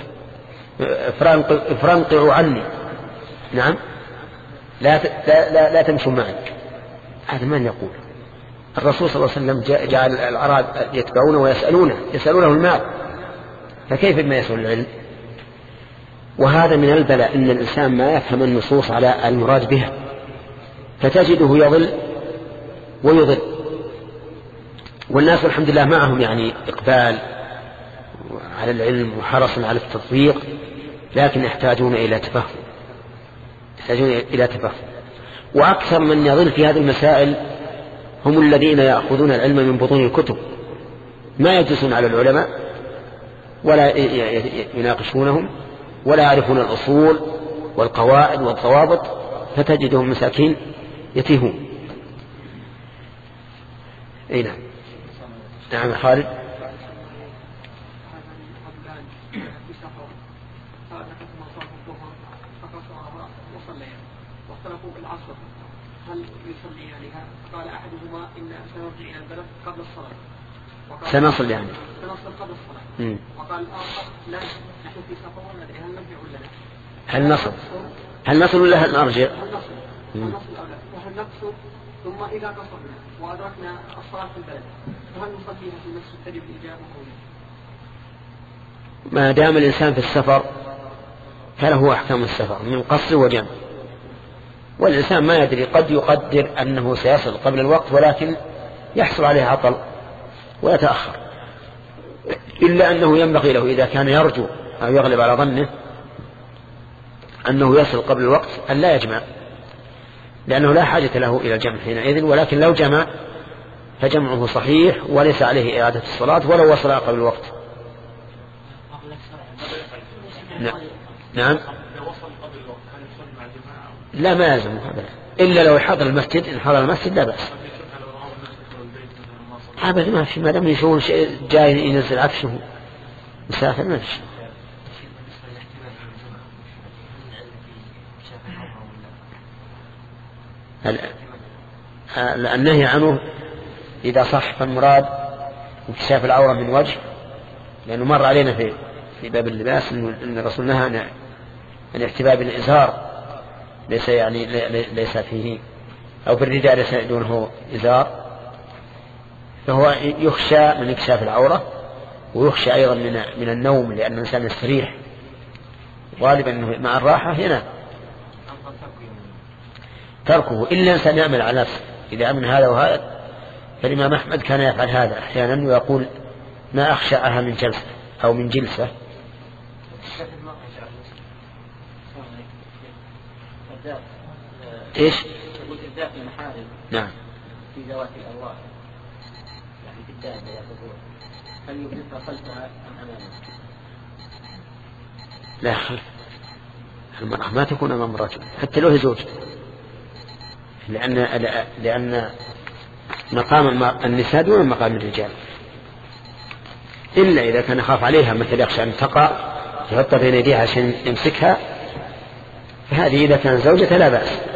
افرنقعوا عني، نعم لا, لا, لا تمشوا معي؟ هذا من يقول؟ الرسول صلى الله عليه وسلم جعل الأعراب يتبعونه ويسألونه يسألونه المال، فكيف بما يسأل العلم؟ وهذا من البلاء إن الإنسان ما يفهم النصوص على المراد بها، فتجده يضل ويضل. والناس الحمد لله معهم يعني إقبال على العلم وحرص على التطبيق، لكن يحتاجون إلى تفهم يحتاجون إلى تفهم. وأكثر من يضل في هذه المسائل هم الذين يأخذون العلم من بطون الكتب، ما يجلسون على العلماء ولا يناقشونهم ولا يعرفون الأصول والقواعد والضوابط، فتجدهم مساكين يتيهون. أي نعم. نعم خالد. واختلفوا في العصر هل يصلي عليها؟ قال أحدهما إن سنرجع إلى البلد قبل الصلاة، سنصل يعني سنصل قبل الصلاة. وقال الآخر لا نحن في سفر ولا ندري هل نرجع ولا لا؟ هل نصل هل نصل ولا هل نرجع؟ هل نصل هل نصل أو لا؟ وهل نقصر ثم إذا قصرنا وأدركنا الصلاة في البلد وهل نصليها في نفس التريب الإجابة أو لا؟ ما دام الإنسان في السفر فله أحكام السفر من قصر وجمع، والإنسان ما يدري قد يقدر أنه سيصل قبل الوقت ولكن يحصل عليه عطل ويتأخر، إلا أنه ينبغي له إذا كان يرجو أو يغلب على ظنه أنه يصل قبل الوقت أن لا يجمع، لأنه لا حاجة له إلى الجمع حينئذ، ولكن لو جمع فجمعه صحيح وليس عليه إعادة الصلاة ولو وصل قبل الوقت. نعم. لا ما يلزم هذا إلا لو حضر المسجد، إن حضر المسجد لا بأس أبدا، ما في، ما دام يشوفون شيء جاي ينزل عفشه مسافر ما في. النهي عنه إذا صح فالمراد انكشاف العورة من وجه، لأنه مر علينا في في باب اللباس أن الرسول نهى عن الاحتباء بالإزار، ليس يعني ليس فيه، أو بالرداء ليس دونه إزار، فهو يخشى من إكشاف العورة، ويخشى أيضا من من النوم، لأن الإنسان يستريح غالبا مع الراحة هنا تركه إلا إنسان يعمل على نفسه. إذا أمن هذا وهذا، فالإمام أحمد كان يفعل هذا أحيانا ويقول ما أخشعها من جلسة أو من جلسة. إيش؟ نعم. في ذوات الأرواح يعني في الدابة يقول هل يبلغ خلفها أم أمامها؟ لا خلف. المرأة ما تكون أمام الرجل حتى لو هي زوج، لأن لأن مقام النساء دون مقام الرجال، إلا إذا كان خاف عليها مثل يخشى أن تقع يحط بين يديها عشان يمسكها، فهذه إذا كان زوجة لا بأس.